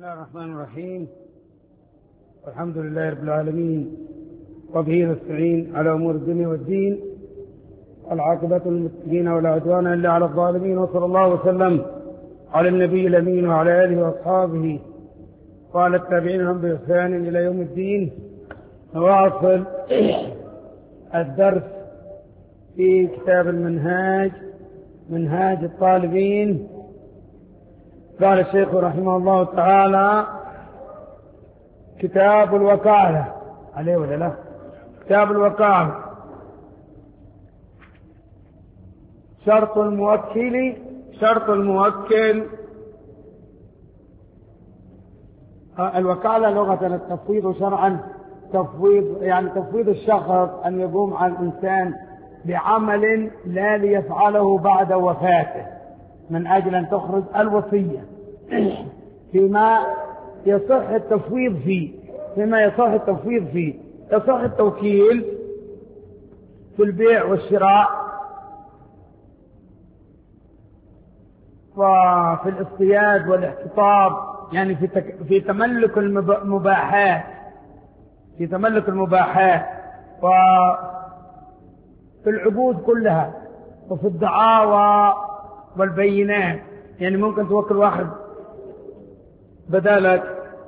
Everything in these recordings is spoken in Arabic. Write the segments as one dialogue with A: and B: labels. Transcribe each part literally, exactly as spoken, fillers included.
A: بسم الله الرحمن الرحيم. والحمد لله رب العالمين، وبه نستعين على أمور الدنيا والدين، والعاقبة للمتقين ولا عدوان إلا على الظالمين، وصلى الله وسلم على النبي الأمين وعلى آله وأصحابه وعلى التابعين لهم بإحسان إلى يوم الدين. نواصل الدرس في كتاب المنهاج، منهاج الطالبين. قال الشيخ رحمه الله تعالى: كتاب الوكالة، عليه ولا لا؟ كتاب الوكالة. شرط الموكل، شرط الموكل الوكالة لغة التفويض، شرعا تفويض يعني تفويض الشخص أن يقوم على الإنسان بعمل لا ليفعله بعد وفاته من أجل أن تخرج الوصية فيما يصح التفويض فيه فيما يصح التفويض فيه يصح التوكيل في البيع والشراء، وفي الاصطياد والاحتطاب، يعني في تك... في تملك المباحات في تملك المباحات وفي العقود كلها، وفي الدعاوى والبينات. يعني ممكن توكل واحد بدالك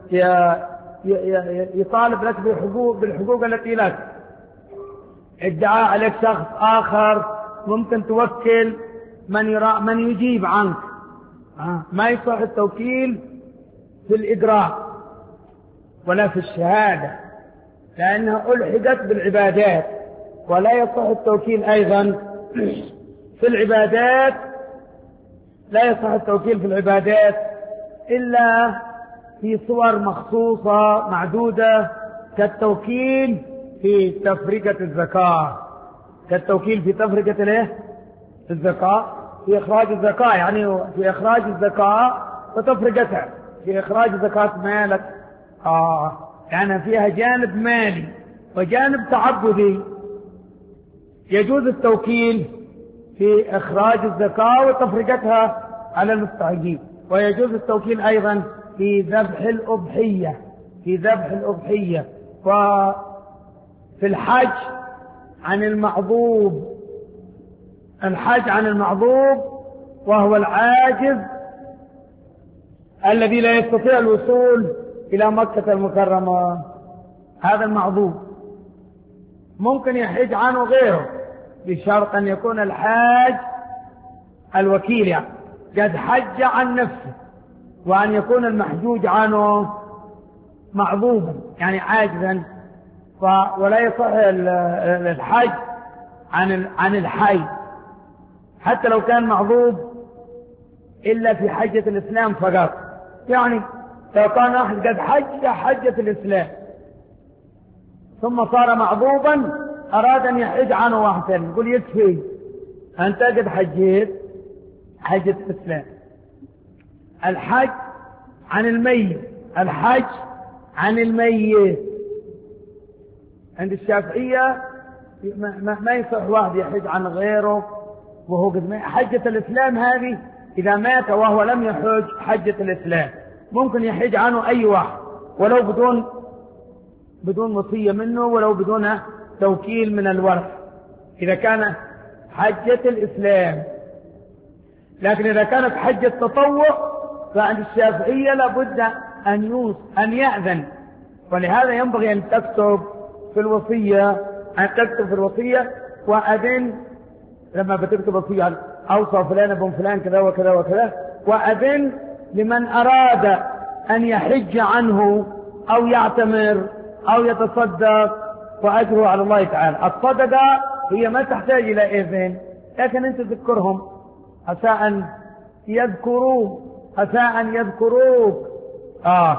A: يطالب لك بالحقوق بالحقوق التي لك، ادعاء عليك شخص آخر، ممكن توكل من يرى من يجيب عنك. ما يصح التوكيل في الإجراء ولا في الشهادة، لأنها ألحقت بالعبادات. ولا يصح التوكيل أيضا في العبادات، لا يصح التوكيل في العبادات إلا في صور مخصوصة معدودة، كالتوكيل في تفرقة الزكاة كالتوكيل في تفرقة الايه الزكاة في إخراج الزكاة، يعني في إخراج الزكاة وتفرقتها، في إخراج زكاة مالك. آه يعني فيها جانب مالي وجانب تعبدي. يجوز التوكيل في إخراج الزكاة وتفرقتها على المستحقين، ويجوز التوكيل أيضا في ذبح الأضحية في ذبح الأضحية وفي الحج عن المعذوب الحج عن المعذوب وهو العاجز الذي لا يستطيع الوصول إلى مكة المكرمة. هذا المعذوب ممكن يحج عنه غيره، بشرط أن يكون الحاج الوكيل يعني قد حج عن نفسه، وأن يكون المحجوج عنه معذوبا يعني عاجزا. ولا يصح الحج عن عن الحي حتى لو كان معذوب إلا في حجة الإسلام فقط. يعني لو كان أحد قد حج حجة الإسلام ثم صار معذوبا، أراد أن يحج عنه واحد ثاني، يقول يكفي أنت قد حجيت حجة الإسلام. الحج عن الميت الحج عن الميت عند الشافعية ما, ما يصح واحد يحج عن غيره وهو قد مات. حجة الإسلام هذه إذا مات وهو لم يحج حجة الإسلام ممكن يحج عنه أي واحد، ولو بدون بدون وصية منه، ولو بدون توكيل من الورث، إذا كان حجة الإسلام. لكن إذا كانت حجة تطوع فعند الشافعية لابد أن يوص أن يأذن. ولهذا ينبغي أن تكتب في الوصية أن تكتب في الوصية وأذن لما بتكتب وصية أوصى فلان ابن فلان كذا وكذا وكذا، وأذن لمن أراد أن يحج عنه أو يعتمر أو يتصدق، وأجره على الله تعالى. الصدقة هي ما تحتاج إلى إذن، لكن أنت تذكرهم عسى أن يذكروك عسى أن يذكروك آه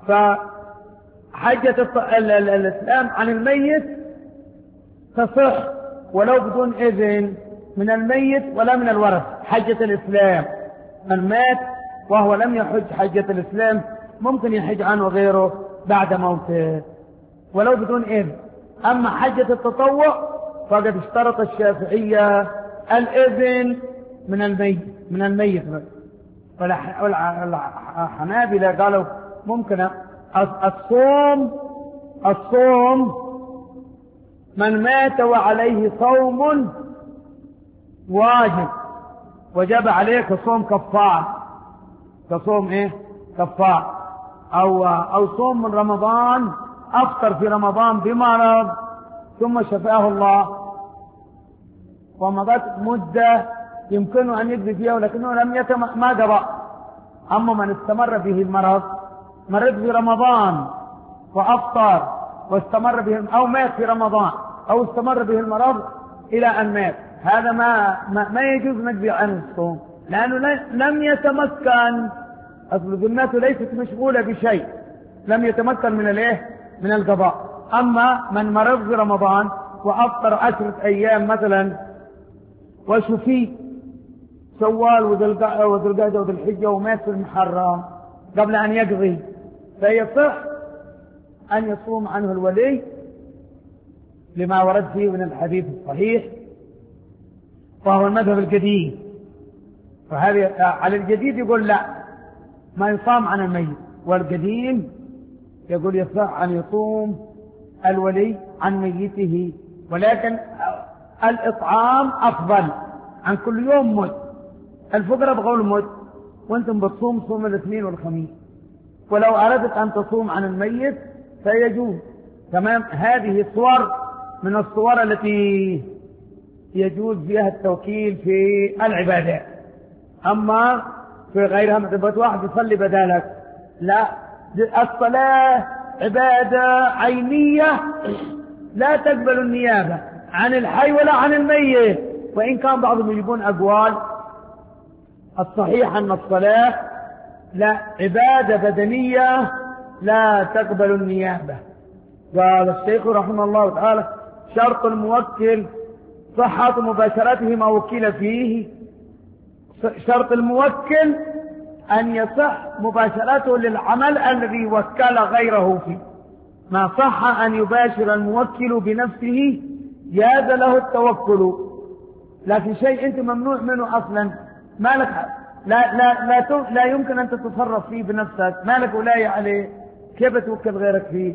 A: فحجة الإسلام عن الميت تصح ولو بدون إذن من الميت ولا من الورث. حجة الإسلام من مات وهو لم يحج حجة الإسلام ممكن يحج عنه غيره بعد موته ولو بدون إذن. أما حجة التطوع فقد اشترط الشافعية الإذن من الميت من الميت والحنابلة قالوا ممكن الصوم الصوم من مات وعليه صوم واجب وجب عليه كصوم كفار، كصوم ايه كفار، او او صوم من رمضان افطر في رمضان بمرض ثم شفاه الله ومضت مدة يمكنه ان يقضي فيها ولكنه لم يتم ما قضى. اما من استمر به المرض، مرض في رمضان وافطر واستمر به، او مات في رمضان او استمر به المرض الى ان مات، هذا ما ما, ما يجوز نقضي عنه الصوم، لانه لم يتمكن، اصل ذمته ليست مشغوله بشيء، لم يتمكن من الايه من القضاء. اما من مرض في رمضان وافطر عشرة ايام مثلا وشفي شوال وذي القعده وذي الحجه ومات في المحرم قبل ان يقضي، فيصح ان يصوم عنه الولي لما ورد فيه من الحديث الصحيح، وهو المذهب الجديد. فهذه على الجديد يقول لا ما يصام عن الميت، والقديم يقول يصح ان يصوم الولي عن ميته، ولكن الاطعام افضل عن كل يوم مد. الفقراء بقول مد وانتم بتصوم صوم الاثنين والخميس، ولو اردت ان تصوم عن الميت فيجوز. تمام. هذه صور من الصور التي يجوز فيها التوكيل في العبادات. اما في غيرها مثل واحد يصلي بدالك، لا، الصلاة عبادة عينية لا تقبل النيابة عن الحي ولا عن الميت، وإن كان بعضهم يجيبون أقوال. الصحيح أن الصلاة لا عبادة بدنية لا تقبل النيابة. قال الشيخ رحمه الله تعالى: شرط الموكل صحة مباشرته ما وكل فيه. شرط الموكل أن يصح مباشرته للعمل الذي وكل غيره فيه. ما صح أن يباشر الموكل بنفسه جاز له التوكل، لكن شيء أنت ممنوع منه أصلا، ما لك لا لا لا لا يمكن أن تتصرف فيه بنفسك، ما لك ولاية عليه، كيف توكل غيرك فيه؟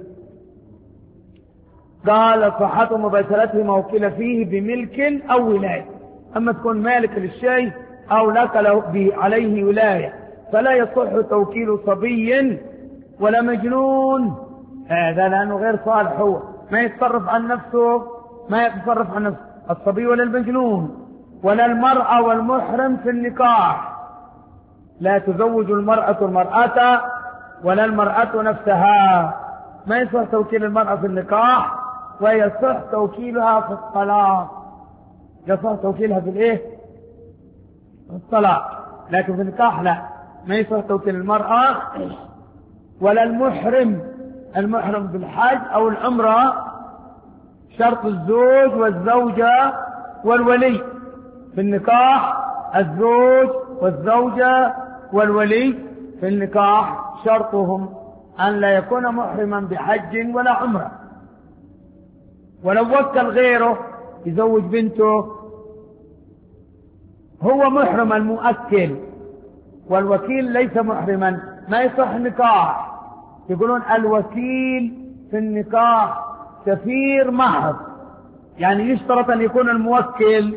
A: قال: صحة مباشرته ما وكل فيه بملك أو ولاية. أما تكون مالك للشيء أو لك له عليه ولاية فلا يصح توكيل صبي ولا مجنون، هذا لأنه غير صالح، هو ما يتصرف عن نفسه، ما يتصرف عن نفسه الصبي ولا المجنون، ولا المرأة والمحرم في النكاح. لا تزوج المرأة المرأة ولا المرأة نفسها، ما يصح توكيل المرأة في النكاح، ويصح توكيلها في الطلاق. يصح توكيلها في الايه؟ في الطلاق، لكن في النكاح لا، ما يصح توكيل المرأة ولا المحرم. المحرم بالحج او العمرة شرط الزوج والزوجة والولي. في النكاح الزوج والزوجة والولي في النكاح شرطهم أن لا يكون محرما بحج ولا عمرة. ولو وكل غيره يزوج بنته هو محرم المؤكل، والوكيل ليس محرما، ما يصح النكاح. يقولون الوكيل في النكاح سفير محض، يعني يشترط أن يكون الموكل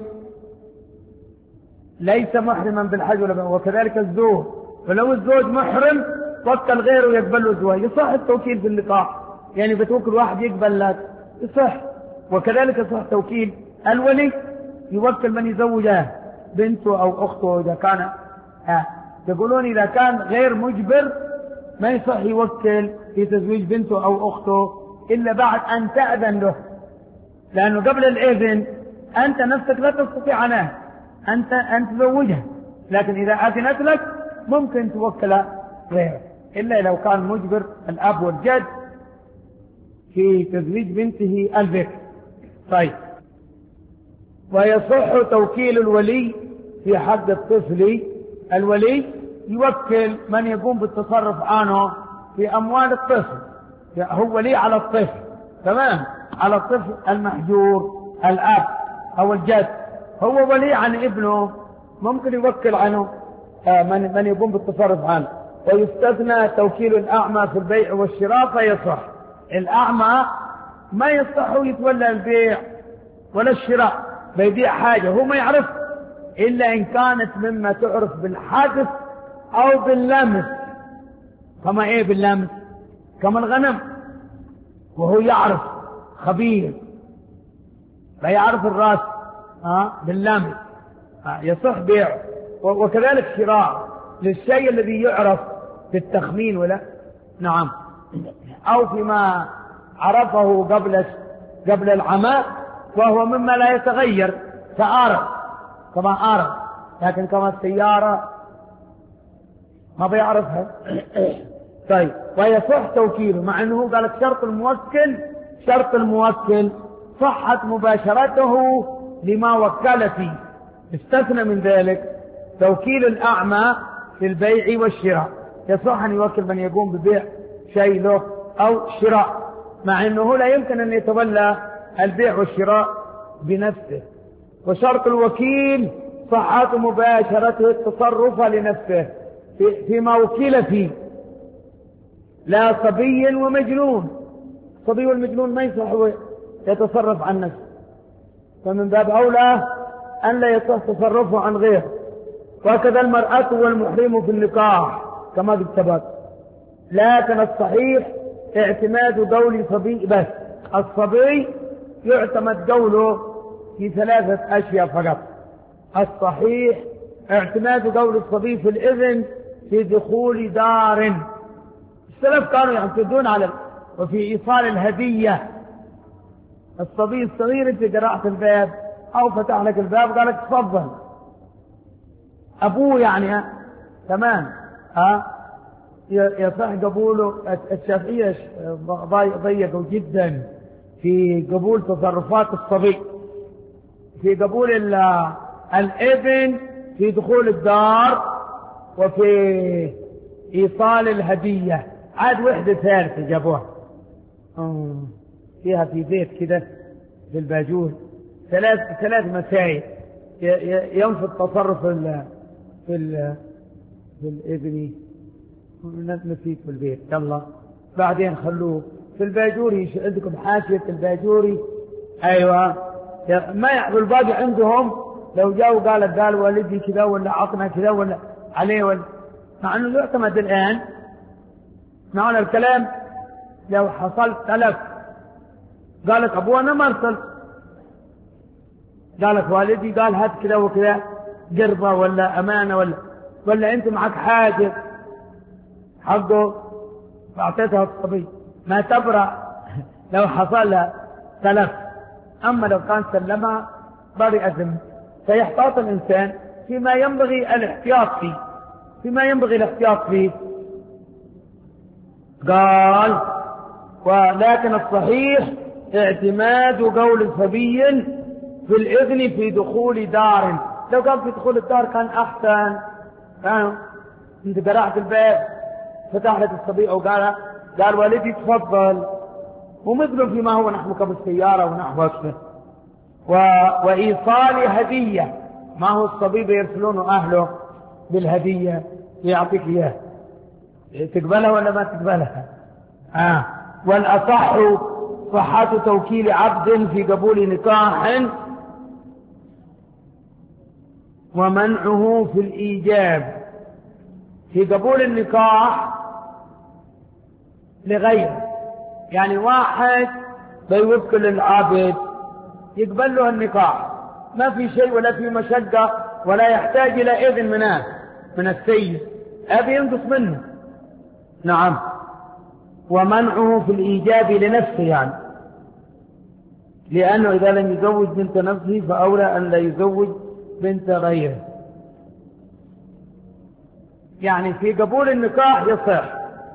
A: ليس محرما بالحج ولا، وكذلك الزوج. فلو الزوج محرم وكل غيره يقبل له الزواج، يصح التوكيل في اللقاح، يعني بتوكل واحد يقبل لك يصح. وكذلك يصح توكيل الولي، يوكل من يزوجه بنته أو أخته إذا كان ها. يقولون إذا كان غير مجبر ما يصح يوكل في تزويج بنته أو أخته إلا بعد أن تأذن له، لأنه قبل الإذن أنت نفسك لا تستطيع عنه أنت أن تزوجها، لكن إذا أذنت لك ممكن توكل غيره، إلا لو كان مجبر الأب والجد في تزويج بنته البكر. طيب، ويصح توكيل الولي في حق الطفل. الولي يوكل من يقوم بالتصرف عنه في أموال الطفل، هو ولي على الطفل، تمام، على الطفل المحجور الأب أو الجد، هو ولي عن ابنه، ممكن يوكل عنه من من يقوم بالتصرف عنه. ويستثنى توكيل الأعمى في البيع والشراء فيصح. الأعمى ما يصح يتولى البيع ولا الشراء، بيبيع حاجة هو ما يعرف إلا إن كانت مما تعرف بالحدث أو باللمس. كما إيه باللمس؟ كما الغنم، وهو يعرف خبير لا يعرف الرأس آه باللمس آه يصح بيعه. وكذلك شراء للشيء الذي يعرف بالتخمين ولا نعم، أو فيما عرفه قبل قبل العماء وهو مما لا يتغير كآرض، كما آرض، لكن كما السيارة ما بيعرفها. طيب، ويصح توكيله، مع أنه قالك شرط الموكل شرط الموكل صحة مباشرته لما وكل فيه. استثنى من ذلك توكيل الأعمى في البيع والشراء، يصح أن يوكل من يقوم ببيع شيء له أو شراء، مع أنه لا يمكن أن يتولى البيع والشراء بنفسه. وشرط الوكيل صحة مباشرته التصرف لنفسه فيما وكل فيه، لا صبي ومجنون. صبي والمجنون ما يصح يتصرف عن نفسه، فمن باب أولى أن لا يصح تصرفه عن غيره. وكذا المرأة والمحرم في النكاح كما قد سبق. لكن الصحيح اعتماد قول صبي بس. الصبي يعتمد قوله في ثلاثة أشياء فقط. الصحيح اعتماد قول الصبي في الإذن في دخول دار. السلف كانوا يعتمدون على وفي إيصال الهدية. الصبي الصغير انت قرأت الباب أو فتح لك الباب قال لك تفضل، أبوه يعني ها تمام ها يصح قبوله. الشافعية ضيقوا جدا في قبول تصرفات الصبي، في قبول الابن في دخول الدار وفي إيصال الهدية. عاد وحدة ثالثة جابوها فيها في بيت كده في الباجور ثلاث ثلاث مسائل ينفذ تصرف في ال في ال في الابن نسيت في البيت. يلا بعدين خلوه في الباجوري. عندكم حاشية الباجوري؟ أيوة. ما يعرف الباقي عندهم لو جاءوا قال قال والدي كذا ولا عطنا كذا ولا عليه ولا، مع أنه يعتمد الآن معنى الكلام. لو حصل تلف قالت أبونا ما ارسل، قالت والدي قال هات كذا وكذا قربة ولا أمانة ولا ولا أنت معك حاجة حقه فأعطيتها الصبي ما تبرأ لو حصل تلف. أما لو كان سلمها برئ ذمه. فيحتاط الإنسان فيما ينبغي الاحتياط فيه فيما ينبغي الاحتياط فيه. قال ولكن الصحيح اعتماد قول صبي في الإذن في دخول دار. لو قال في دخول الدار كان أحسن. كان انت قرأت الباب فتح لك الصبي أو قال قال والدي تفضل، ومثله فيما هو نحوك بالسيارة ونحوك و... وإيصال هدية. ما هو الصبي بيرسلونه أهله بالهدية يعطيك إياه، تقبلها ولا ما تقبلها؟ آه. والأصح صحة توكيل عبد في قبول نكاح ومنعه في الإيجاب. في قبول النكاح لغيره، يعني واحد بيوكل العابد يقبل له النكاح ما في شيء ولا في مشقة ولا يحتاج إلى إذن منه من السيد، أبي ينقص منه. نعم. ومنعه في الإيجاب لنفسه، يعني لأنه إذا لم يزوج بنت نفسه فأولى أن لا يزوج بنت غيره. يعني في قبول النكاح يصح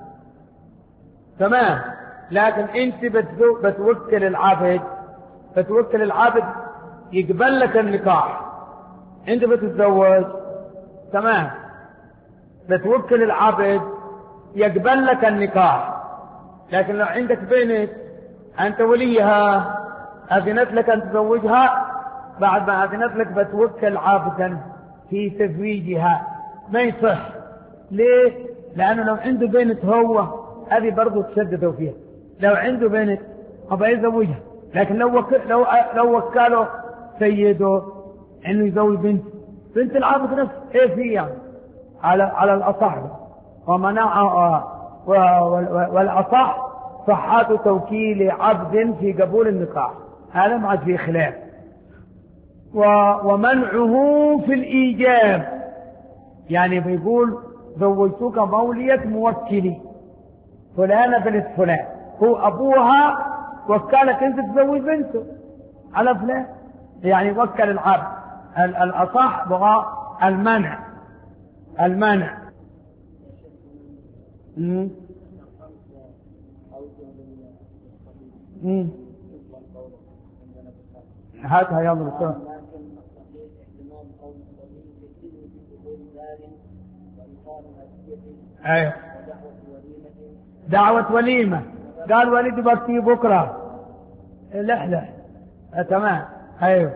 A: تمام، لكن انت بتوكل العبد بتوكل العبد يقبل لك النكاح. انت بتتزوج تمام، بتوكل العبد يقبل لك النكاح. لكن لو عندك بنت انت وليها اذنت لك ان تزوجها، بعد ما اذنت لك بتوكل عبدا في تزويجها، ما يصح. ليه؟ لأنه لو عنده بنت هو هذه برضه تشددوا فيها. لو عنده بنت أبا يزوجها، لكن لو وك... لو لو وكاله سيده إنه يزوج بنت بنت العبد نفسه إيه فيه يعني على على الأصح ومنع والأصح صحة توكيل عبد في قبول النكاح، هذا ما عاد فيه خلاف. ومنعه في الإيجاب، يعني بيقول زوجتك مولية موكلي فلانة بنت فلان، هو أبوها وكالك أنت تزوج بنته على فلان، يعني وكل العبد. الأصح بغى المنع المنع مم. مم. هاتها يلا بسرعة. ايوه دعوة وليمة، قال وليد بكتي بكرة لحلة اه تمام. ايوه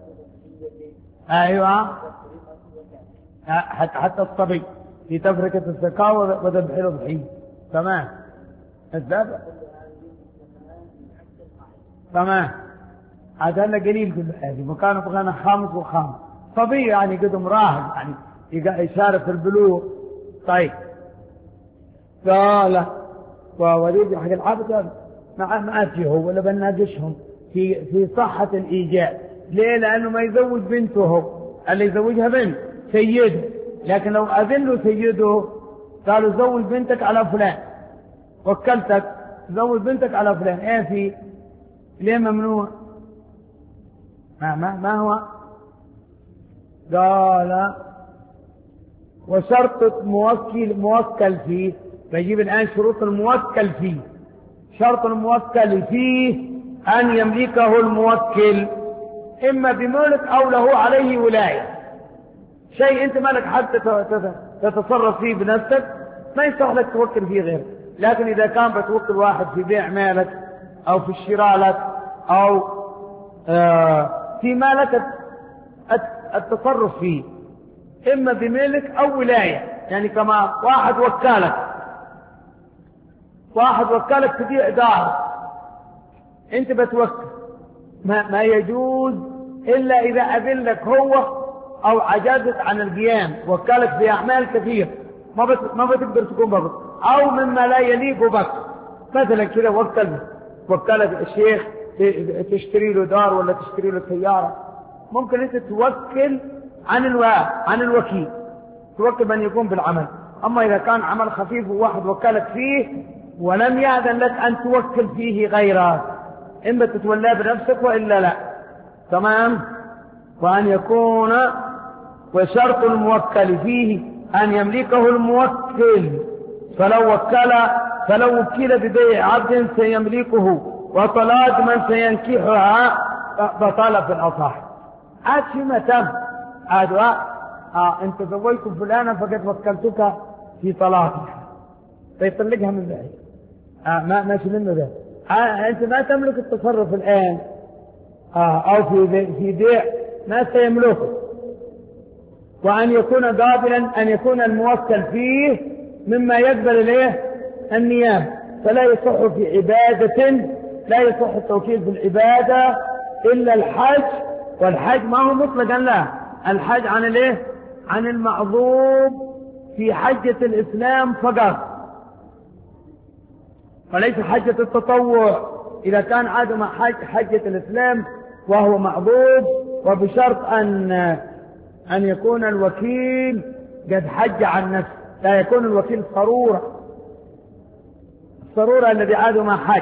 A: ايوه حتى حتى الصبي في تفرقة الزكاة وذبح الأضحية تمام. الذبح تمام هذا قليل كل حاجة، وكانوا بغانا خامس وخامس صبي يعني قدم راهب يعني يشارك في البلوغ. طيب قال ووليد حق العبد ما ما فيه ولا بنناقشهم في في صحة الإيجاب. ليه؟ لأنه ما يزوج بنته هو، اللي يزوجها بنت سيده، لكن لو أذن له سيده قالوا زوج بنتك على فلان، وكلتك زوج بنتك على فلان، ايه في ليه ممنوع؟ ما ما ما هو قال وشرط موكل موكل فيه، بيجيب الآن شروط الموكل فيه. شرط الموكل فيه أن يملكه الموكل إما بملك أو له عليه ولاية. شيء أنت مالك حتى تتصرف فيه بنفسك ما يصح لك توكل فيه غيره، لكن إذا كان بتوكل واحد في بيع مالك أو في الشراء لك أو آه في مالك التصرف فيه إما بملك أو ولاية، يعني كما واحد وكالك واحد وكالك تبيع دار أنت بتوكل، ما, ما يجوز إلا إذا أذن لك هو أو عجزت عن القيام، وكالك في أعمال كثير ما بت ما بتقدر تكون بك، أو مما لا يليق بك. مثلا كده وكل وكالك الشيخ تشتري له دار ولا تشتري له سيارة، ممكن أنت توكل عن الو... عن الوكيل، توكل من يقوم بالعمل. أما إذا كان عمل خفيف وواحد وكالك فيه ولم يأذن لك أن توكل فيه غيره، إما تتولاه بنفسك وإلا لا. تمام. وأن يكون وشرط الموكل فيه أن يملكه الموكل، فلو وكل فلو وكل ببيع عبد سيملكه وطلاق من سينكحها بطل في الأصح. عاد فيما تم عاد آه أنت زوجت فلانة فقد وكلتك في طلاقها فيطلقها من بعيد آه ما ماشي منه ذا آه أنت ما تملك التصرف الآن آه أو في في بيع ما سيملكه. وأن يكون قابلا أن يكون الموكل فيه مما يقبل إليه النيابة، فلا يصح في عبادة لا يصح التوكيل في العبادة إلا الحج، والحج ما هو مطلقا لا، الحج عن الايه؟ عن المعظوم في حجة الإسلام فقط، وليس حجة التطوع. إذا كان عاد مع حج حجة الإسلام وهو معظوم، وبشرط أن أن يكون الوكيل قد حج عن نفسه، لا يكون الوكيل صرورة الصرورة الذي عاد مع حج.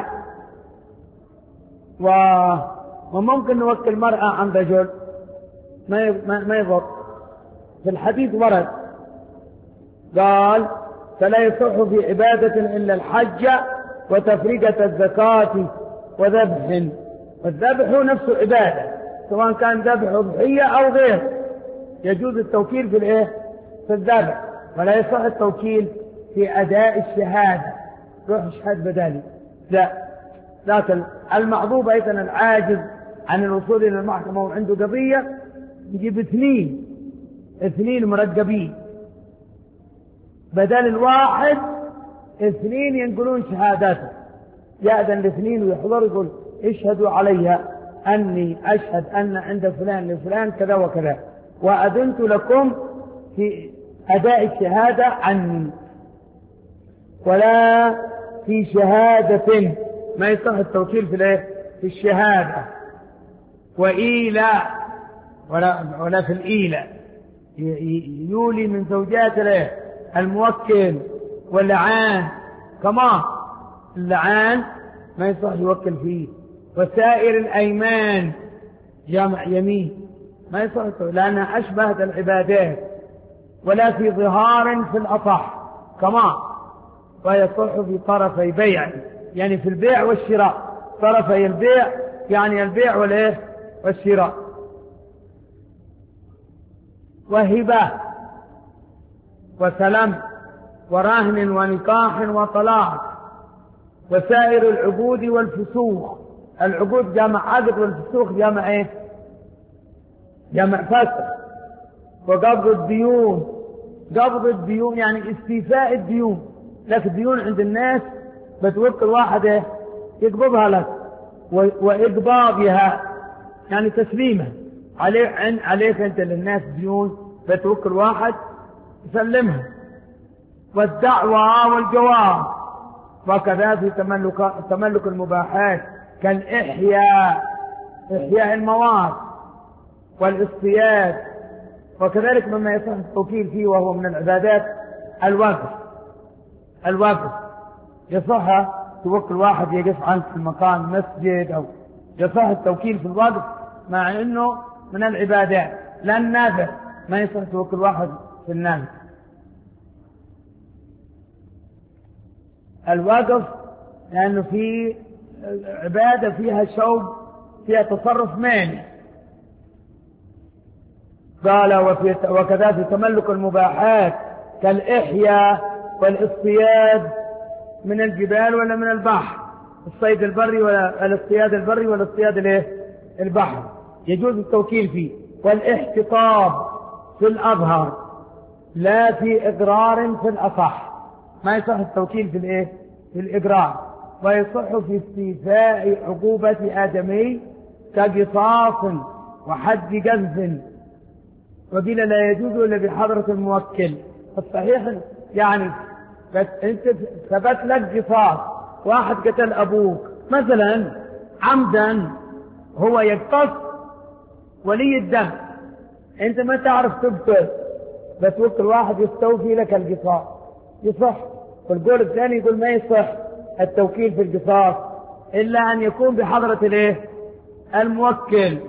A: و... وممكن نوكل مرأة عن رجل ما ما يضر. في الحديث ورد قال فلا يصح في عبادة إلا الحج وتفريقة الزكاة وذبح، والذبح نفسه عبادة سواء كان ذبح أضحية أو غير، يجوز التوكيل في الايه؟ في الذبح، ولا يصح التوكيل في أداء الشهادة، روح اشهد بدالي لا. لكن المعذوب أيضا العاجز عن الوصول إلى المحكمة وعنده قضية يجيب اثنين اثنين مرقبين بدل الواحد اثنين ينقلون شهاداته، يأذن الاثنين ويحضر يقول اشهدوا علي أني أشهد أن عند فلان لفلان كذا وكذا، وأذنت لكم في أداء الشهادة عني. ولا في شهادة، ما يصح التوكيل في الايه؟ في الشهادة. وإيلاء، ولا, ولا في الإيلاء، يولي من زوجات الايه؟ الموكل. واللعان كمان، اللعان ما يصح يوكل فيه. وسائر الأيمان، جامع يمين، ما يصح لأنها أشبهت العبادات. ولا في ظهار في الأصح كمان، ويصح في طرفي بيع، يعني في البيع والشراء، طرفي البيع يعني البيع والايه؟ والشراء. وهبة وسلام ورهن ونكاح وطلاق. وسائر العقود والفسوخ، العقود جمع عقد والفسوخ جمع ايه؟ جمع فسخ. وقبض الديون، قبض الديون يعني استيفاء الديون، لك الديون عند الناس بتوكل واحد ايه؟ يقبضها لك. وإقباضها يعني تسليمها عليك، عليك انت للناس ديون بتوكل واحد يسلمها. والدعوة والجواب. وكذا في تملك, تملك المباحات كالإحياء، إحياء المواد والاصطياد. وكذلك مما يصح التوكيل فيه وهو من العبادات الوقف. الوقف يصح توكل واحد يقف عنك في المكان مسجد، أو يصح التوكيل في الوقف مع أنه من العبادات. لا النافع ما يصح توكل واحد في النافع. الوقف لأنه في عبادة فيها شوق، فيها تصرف مالي. قال وفي وكذا في تملك المباحات كالإحياء والاصطياد من الجبال ولا من البحر، الصيد البري ولا الاصطياد البري ولا الاصطياد الايه؟ البحر، يجوز التوكيل فيه. والاحتطاب في الأظهر لا في إقرار في الأصح، ما يصح التوكيل في الايه؟ في الإقرار. ويصح في استيفاء عقوبة آدمي كقصاص وحد قذف. وقيل لا يجوز إلا بحضرة الموكل. الصحيح يعني بس انت ثبت لك قصاص، واحد قتل أبوك مثلا عمدا، هو يقتص ولي الدم، انت ما تعرف تقتل، بس وقت الواحد يستوفي لك القصاص يصح. والقول الثاني يقول ما يصح التوكيل في القصاص إلا أن يكون بحضرة الايه؟ الموكل.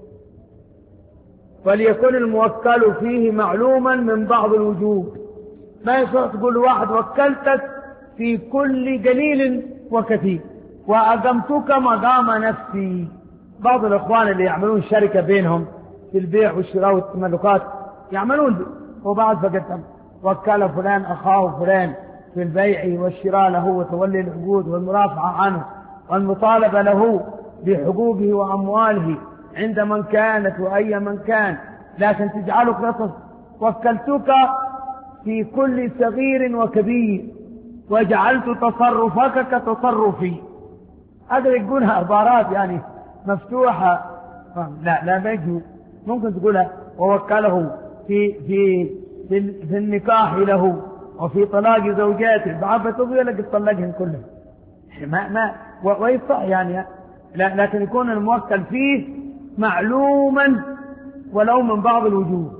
A: وليكن الموكل فيه معلوما من بعض الوجوه. ما يصح تقول واحد وكلتك في كل قليل وكثير وأقمتك مقام نفسي. بعض الإخوان اللي يعملون شركة بينهم في البيع والشراء والتملكات يعملون، وبعد فقد وكل فلان أخاه فلان في البيع والشراء له وتولي العقود والمرافعة عنه والمطالبة له بحقوقه وأمواله عند من كانت وأي من كان، لكن تجعلك نصف وكلتك في كل صغير وكبير وجعلت تصرفك كتصرفي. هذا يقولها عبارات يعني مفتوحة، لا لا ما يجوز. ممكن تقولها ووكله في في في, في النكاح له وفي طلاق زوجاته، بعد تقول لك تطلقهم كلهم ما ما ويصح يعني، لا لكن يكون الموكل فيه معلوما ولو من بعض الوجوه.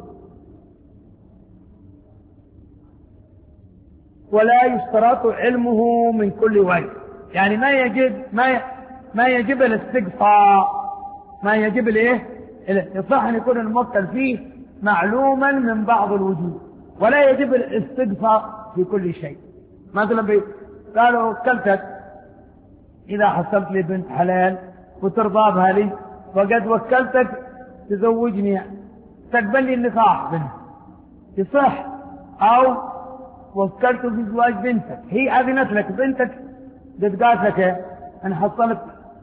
A: ولا يشترط علمه من كل وجه، يعني ما يجب ما ما يجب الاستقصاء، ما يجب الايه؟ يصح ان يكون الموكل فيه معلوما من بعض الوجوه، ولا يجب الاستقصاء في كل شيء. مثلا قالوا وكلتك اذا حصلت لي بنت حلال وترضى بها لي وقد وكلتك تزوجني تقبل لي النكاح بنت، يصح. او وكلت في زواج بنتك، هي اذنت لك بنتك قد قالت لك ان حصلت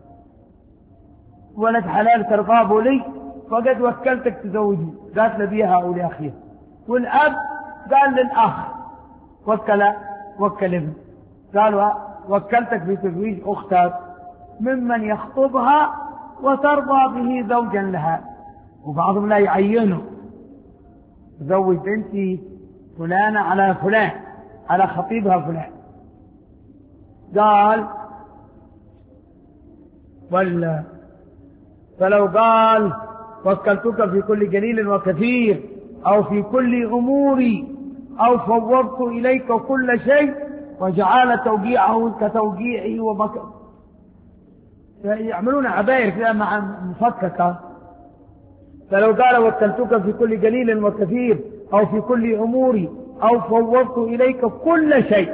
A: ولد حلال ترضى به لي فقد وكلتك تزوجني، قالت لبيها او لاخيها. والاب قال للاخ وكل وكل ابن، قالوا وكلتك في تزويج أختك ممن يخطبها وترضى به زوجا لها. وبعضهم لا يعينه، زوج بنتي فلانة على فلان، على خطيبها فلان. قال ولا فلو قال وكلتك في كل جليل وكثير أو في كل أموري أو فوضت إليك كل شيء وجعل توقيعه كتوقيعي وبكر، يعملون عباير كده مع مفككة. فلو قال وكلتك في كل جليل وكثير أو في كل أموري أو فوضت إليك كل شيء،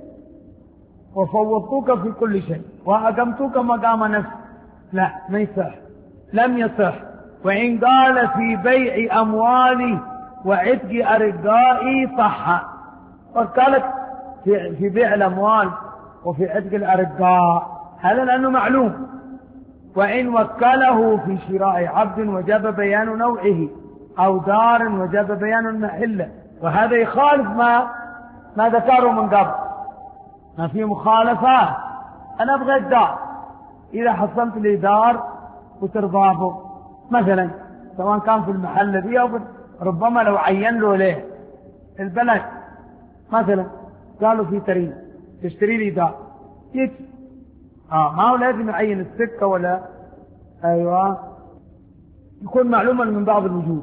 A: وفوضتك في كل شيء وأقمتك مقام نفسك، لا ما يصح، لم يصح. وإن قال في بيع أموالي وعتق أرقائي صح. وقالت في, في بيع الأموال وفي عتق الأرقاء، هذا لأنه معلوم. وإن وكله في شراء عبد وجب بيان نوعه أو دار وجب بيان المحلة، وهذا يخالف ما ما ذكره من قبل، ما في مخالفات. أنا أبغى الدار، إذا حصلت لي دار وترضاه مثلا، سواء كان في المحل دي أو ربما لو عين له ليه البلد مثلا، قالوا في تريد تشتري لي دار، يكفي. آه ما هو لازم يعين السكة ولا أيوة، يكون معلوما من بعض الوجوه.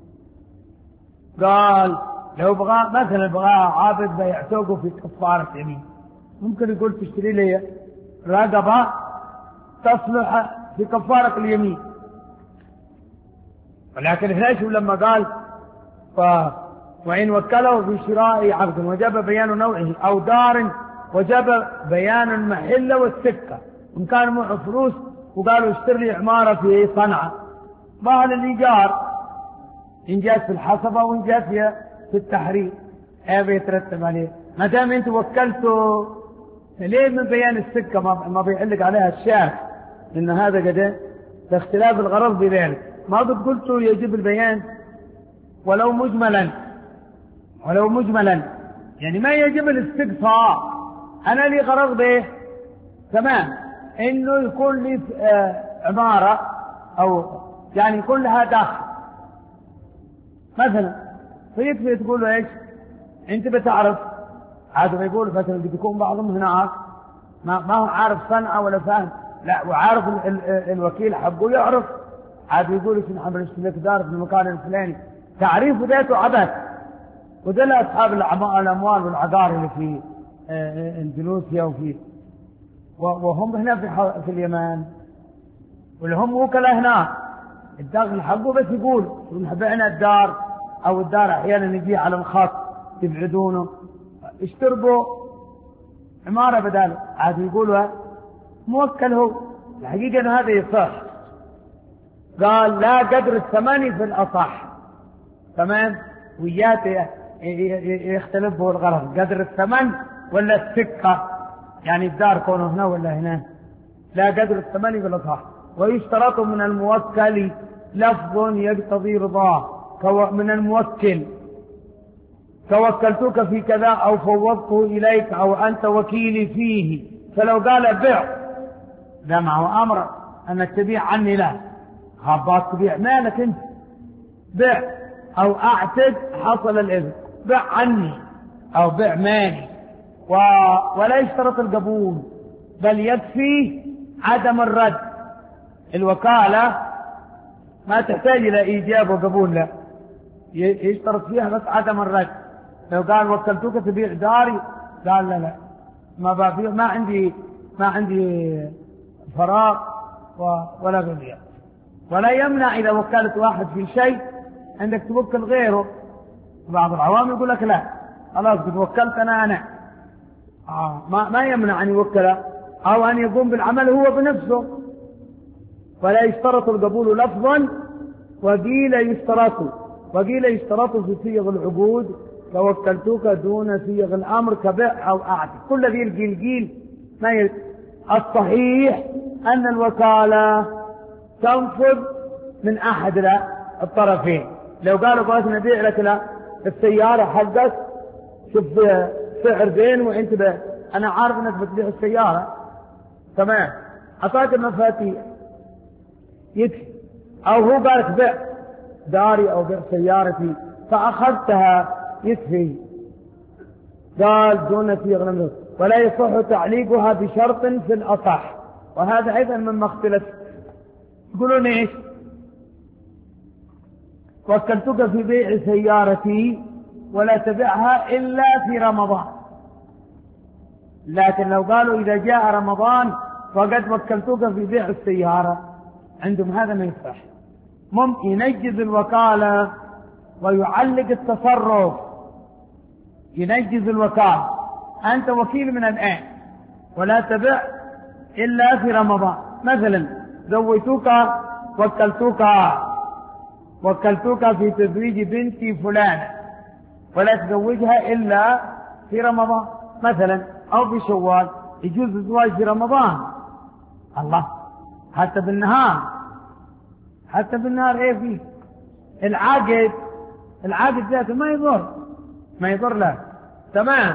A: قال لو بغى مثلا بغى عابد بيعتوقه في كفارة يمين، ممكن يقول تشتري لي رقبة تصلح في كفارة اليمين. ولكن ليش لما قال ف وإن وكله في شراء عبد وجب بيان نوعه أو دار وجب بيان المحل والسكة، إن كان معه فلوس وقالوا اشتري لي عمارة في صنعاء، ظهر الإيجار إن جاءت في الحصبة وإن جاءت في التحرير، هذا يترتب عليه. ما دام أنت وكلته ليه من بيان السكة ما بيعلق عليها الشاف، إن هذا قد اختلاف الغرض بذلك. ما قلت يجب البيان ولو مجملا، ولو مجملا يعني ما يجب الاستقصاء. أنا لي غرض به تمام إنه يكون لي عمارة أو يعني يكون لها داخل مثلا، فيكفي تقول له إيش أنت بتعرف. عاد ما يقول مثلا بيكون بعضهم هناك ما ما هو عارف صنعة ولا فاهم، لا وعارف ال ال الوكيل حقه يعرف، عاد يقول لك نحن بنشتري دار في المكان الفلاني، تعريف ذاته عبث. وذل أصحاب الأموال والعقار اللي في اندونيسيا وفي وهم هنا في في اليمن، واللي هم وكلاء هناك الدخل حقه بس يقول بعنا الدار، أو الدار أحيانا يجي على الخط يبعدونه اشتربوا عمارة بداله، عاد يقولوا موكل هو. الحقيقة أن هذا يصح. قال لا قدر الثمن في الأصح، تمام، وياته يختلف هو الغرض، قدر الثمن ولا السكة، يعني الدار كونه هنا ولا هنا. لا قدر الثمن في الأصح. ويشترط من الموكل لفظ يقتضي رضاه من الموكل، توكلتك في كذا أو فوضته إليك أو أنت وكيلي فيه. فلو قال بع، ده معه أمر أنك تبيع عني، لا خبات تبيع مالك أنت، بع أو أعتد حصل الإذن، بع عني أو بع مالي. و... ولا يشترط القبول، بل يكفي عدم الرد. الوكالة ما تحتاج إلى إيجاب وقبول، لا يشترط فيها بس عدم الرد. لو قال وكلتك تبيع داري، قال لا لا ما ببيع، ما عندي ما عندي فراغ ولا ببيع. ولا يمنع إذا وكلت واحد في شيء عندك توكل غيره. بعض العوام يقول لك لا خلاص قد وكلت أنا أنا آه ما, ما يمنع أن يوكل أو أن يقوم بالعمل هو بنفسه. ولا يشترط القبول لفظا، وقيل يشترط وقيل يشترط في صيغ العقود توكلتك دون صيغ الأمر كبيع أو أعتق. كل ذي القيل قيل ما ي... الصحيح أن الوكالة تنفذ من أحد الطرفين. لو قالوا قلت نبيع لك لا السيارة حقك، شوف سعر زين وانت ب... انا عارف انك بتبيع السيارة تمام، اعطاك المفاتيح يكفي، او هو قالك بيع داري او بيع سيارتي فاخذتها يكفي، قال دون صيغ لم، ولا يصح تعليقها بشرط في الاصح. وهذا ايضا مما اختلف، يقولون ايش؟ وكلتك في بيع سيارتي ولا تبعها إلا في رمضان، لكن لو قالوا إذا جاء رمضان فقد وكلتك في بيع السيارة، عندهم هذا ما يصح. ممكن ينجز الوكالة ويعلق التصرف، ينجز الوكالة، أنت وكيل من الآن ولا تبع إلا في رمضان، مثلا زوجتك وكلتك وكلتك في تزويج بنتي فلانة ولا تزوجها إلا في رمضان مثلا أو في شوال، يجوز الزواج في رمضان. الله، حتى بالنهار، حتى بالنهار ايه فيه العقد، العقد ذاته ما يضر، ما يضر له تمام.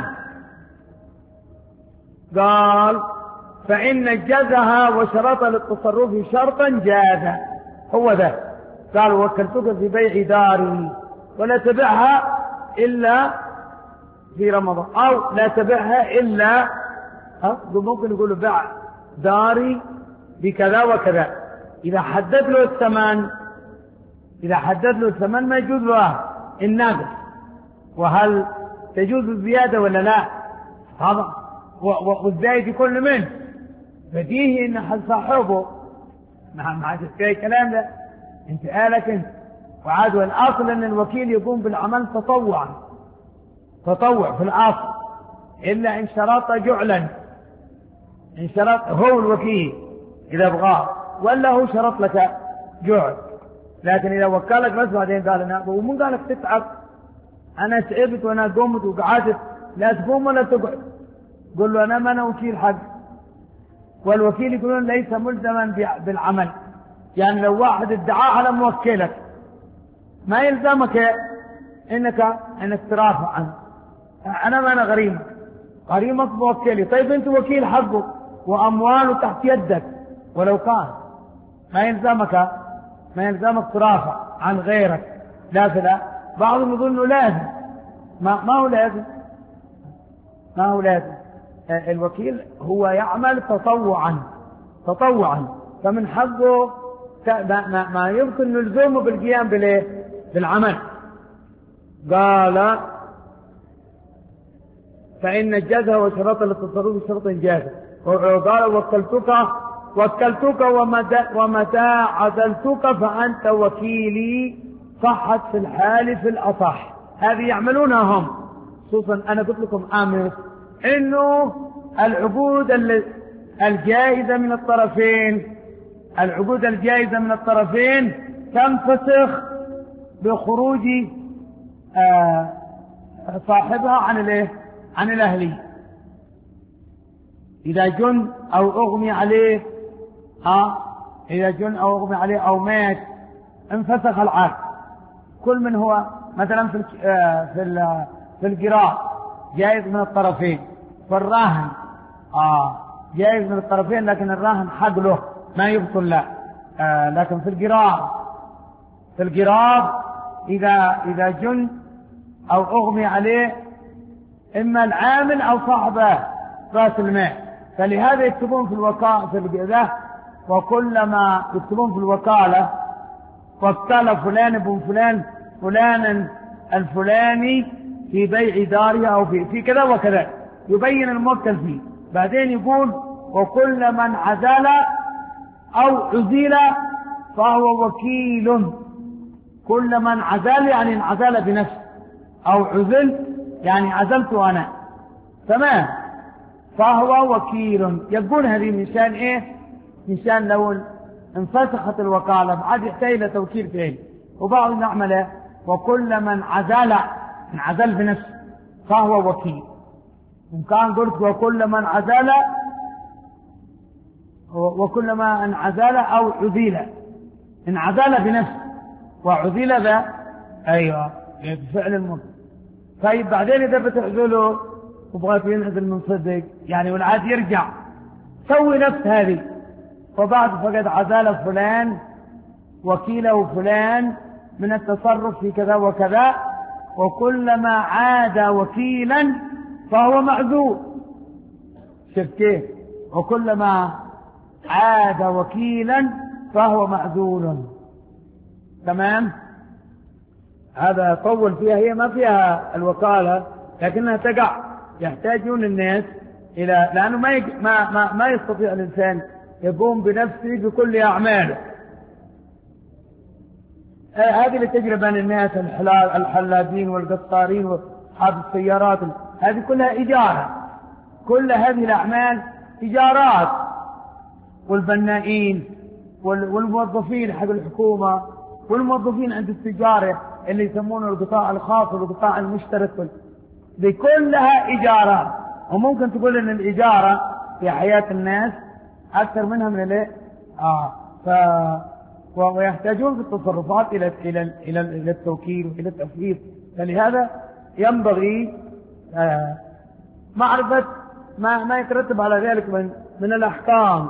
A: قال فإن نجزها وشرط للتصرف شرطا جاز، هو ذا قال وكلتك في بيع داري ولا تبعها إلا في رمضان، أو لا تبعها إلا، ممكن يقولوا بيع داري بكذا وكذا، إذا حدد له الثمن، إذا حدد له الثمن ما يجوز له الناقص. وهل تجوز الزيادة ولا لا؟ هذا والزايد يكون منه بديهي إن حد صاحبه ما ما عاد في كلام ده، انت قالك انت. وعاد الأصل أن الوكيل يقوم بالعمل تطوعا، تطوع في الأصل، إلا إن شرط جعلا، إن شرط هو الوكيل إذا بغاه، ولا هو شرط لك جعل. لكن إذا وكلك بس بعدين قال أنا، ومن قالك تتعب، أنا تعبت وأنا قمت وقعدت، لا تقوم ولا تقعد، قل له أنا ما أنا وكيل حق. والوكيل يقولون ليس ملزما بالعمل، يعني لو واحد ادعاه على موكلك ما يلزمك انك انك ترافع عنه، انا ما انا غريمك، غريمك موكلي، طيب انت وكيل حقه وامواله تحت يدك، ولو كان ما يلزمك ما يلزمك ترافع عن غيرك. لا فلا، بعضهم يظنوا لازم، ما, ما هو لازم، ما هو لازم. الوكيل هو يعمل تطوعا، تطوعا، فمن حقه ما, ما يمكن نلزمه بالقيام بالايه؟ بالعمل. قال فإن نجزها وشرط للتصرف شرط جازم. وقال وكلتك وكلتك ومتى, ومتى عزلتك فأنت وكيلي، صحت في الحال في الأصح. هذه يعملونها هم، خصوصا أنا قلت لكم آمس إنه العقود الجائزة من الطرفين، العقود الجائزة من الطرفين تنفسخ بخروج آه صاحبها عن الايه؟ عن الاهلية. اذا جن او اغمي عليه، ها اذا جن او اغمي عليه او مات انفسخ العقد. كل من هو مثلا في آه في في القراء جائز من الطرفين، فالراهن آه جائز من الطرفين، لكن الراهن حق له ما يبطل له. آه لكن في القراء في القراء إذا إذا جن أو أغمي عليه إما العامل أو صاحبه رأس المال، فلهذا يكتبون في الوكالة في الجزاء، وكلما يكتبون في الوكالة وكل فلان بن فلان فلانا الفلاني في بيع داره أو في في كذا وكذا، يبين الموكل فيه. بعدين يقول وكل من عزل أو عزل فهو وكيل. كل من عزل يعني انعزل بنفسه، أو عزل يعني عزلت أنا، تمام، فهو وكيل. يقول هذه مشان إيه؟ مشان لو انفسخت الوكالة بعد يحتاج إلى توكيل فيه. وبعض نعمله وكل من عزل انعزل بنفسه فهو وكيل. إن كان قلت وكل من عزل وكل ما انعزل أو عزل، انعزل بنفسه وعزل ذا، أيوة بفعل المضارع. طيب بعدين إذا بتعزله وبغيت ينعزل من صدق يعني والعاد يرجع سوي نفس هذه. وبعد فقد عزال فلان وكيله فلان من التصرف في كذا وكذا، وكلما عاد وكيلا فهو معذور. شوف كيف؟ وكلما عاد وكيلا فهو معذور. تمام؟ هذا طول فيها، هي ما فيها الوكالة لكنها تقع. يحتاجون الناس إلى، لأنه ما يج... ما ما ما يستطيع الإنسان يقوم بنفسه بكل أعماله. هذه اللي تجري بين الناس، الحلال الحلادين والقطارين وأصحاب السيارات، هذه كلها إجارة. كل هذه الأعمال إجارات. والبنائين والموظفين حق الحكومة والموظفين عند التجارة اللي يسمونه القطاع الخاص والقطاع المشترك، دي كلها إجارات. وممكن تقول إن الإجارة في حياة الناس أكثر منها من الايه؟ آه ف ويحتاجون في التصرفات إلى إلى إلى إلى التوكيل وإلى التفويض. فلهذا ينبغي آه معرفة ما ما يترتب على ذلك من من الأحكام.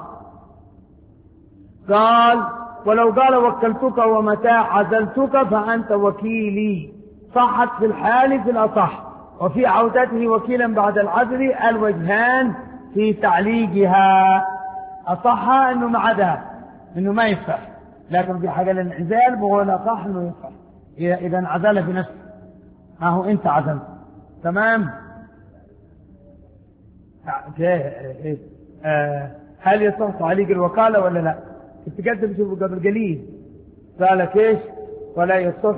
A: قال: ولو قال وكلتك ومتى عزلتك فأنت وكيلي، صحت في الحال في الأصح، وفي عودته وكيلا بعد العزل الوجهان في تعليقها. أصحها أنه ما عدا أنه ما يصح، لكن في حاجة الانعزال بقول أصح أنه يصح إذا انعزل في نفسه. ما هو أنت عزلت. تمام؟ هل يصح تعليق الوكالة ولا لا؟ تقدم شوفوا قبل قليل قال لك ايش؟ ولا يصح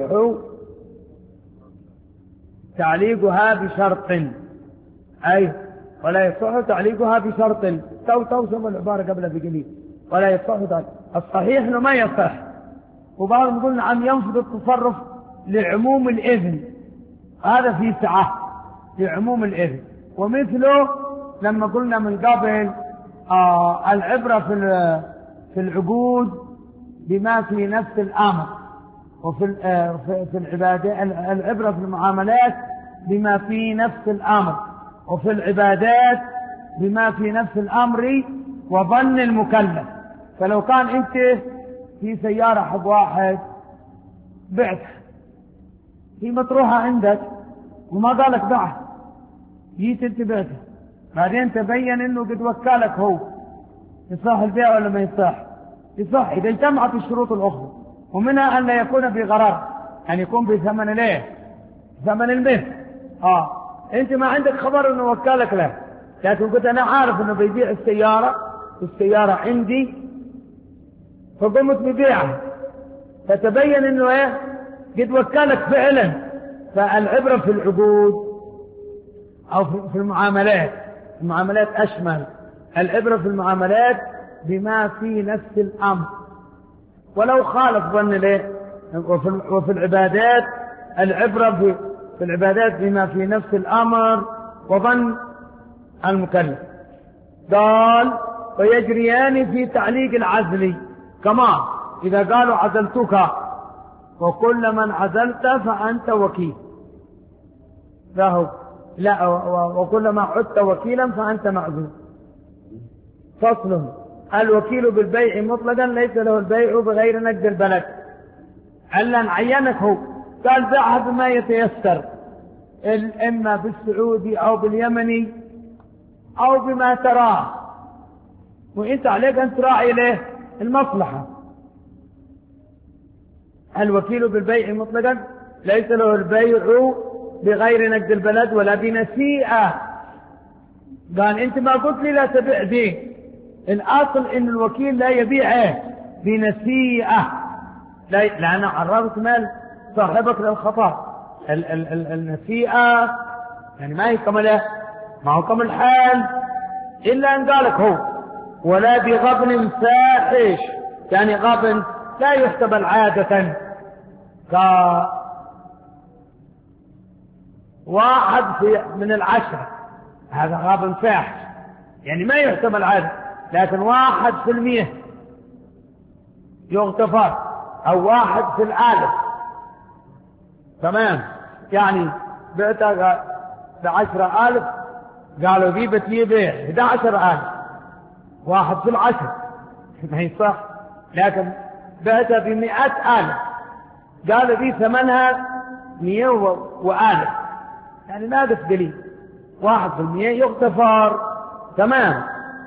A: تعليقها بشرط، اي ولا يصح تعليقها بشرط. تو تو سمع العبارة قبل بقليل ولا يصح تعليق. الصحيح انه ما يصح، وبعضهم يقول نعم ينفذ التصرف لعموم الاذن، هذا في سعة لعموم الاذن. ومثله لما قلنا من قبل آه العبرة في في العقود بما في نفس الأمر، وفي في العبادات العبرة في المعاملات بما في نفس الأمر، وفي العبادات بما في نفس الأمر وظن المكلف. فلو كان أنت في سيارة حق واحد بعتها، هي مطروحة عندك وما قالك بعها، جيت أنت بعتها، بعدين تبين إنه قد وكالك هو، يصح البيع ولا ما يصح؟ يصح إذا اجتمعت الشروط الأخرى، ومنها أن لا يكون بغرر، أن يكون بثمن ليه؟ ثمن المثل. آه أنت ما عندك خبر إنه وكالك له، لكن قلت أنا عارف إنه بيبيع السيارة والسيارة عندي، فقمت ببيعها، فتبين إنه إيه؟ قد وكالك فعلا. فالعبرة في العقود أو في المعاملات، المعاملات أشمل، العبرة في المعاملات بما في نفس الأمر، ولو خالف ظن ليه. وفي, وفي العبادات العبرة في, في العبادات بما في نفس الأمر وظن المكلف. قال: ويجريان في تعليق العزل كما إذا قالوا عزلتك وكل من عزلت فأنت وكيل، له لا وكل ما عدت وكيلا فأنت معزول. فصل: الوكيل بالبيع مطلقا ليس له البيع بغير نقد البلد. ألا نعينك هو، قال بيعها بما يتيسر، إما بالسعودي أو باليمني أو بما تراه، وإنت عليك أن تراعي له المصلحة. الوكيل بالبيع مطلقا ليس له البيع بغير نقد البلد ولا بنسيئة. قال أنت ما قلت لي لا تبيع دين، الأصل إن الوكيل لا يبيعه بنسيئة، لأن عرضت مال صاحبك للخطأ. ال ال ال النسيئة يعني ما هي كمله، ما هو كم الحال إلا أن قالك هو. ولا بغبن فاحش، يعني غبن لا يحتمل عادة، كواحد في من العشرة، هذا غبن فاحش يعني ما يحتمل عادة، لكن واحد في المية يغتفر، أو واحد في الآلف. تمام؟ يعني بعتها بعشرة آلف قالوا ذي بتبيع بيع احد عشر آلاف، واحد في العشر ما يصح، لكن بعتها بمئة آلاف، قالوا ذي ثمنها مئة وآلاف، يعني ناقص دليل، واحد في المئة يغتفر تمام،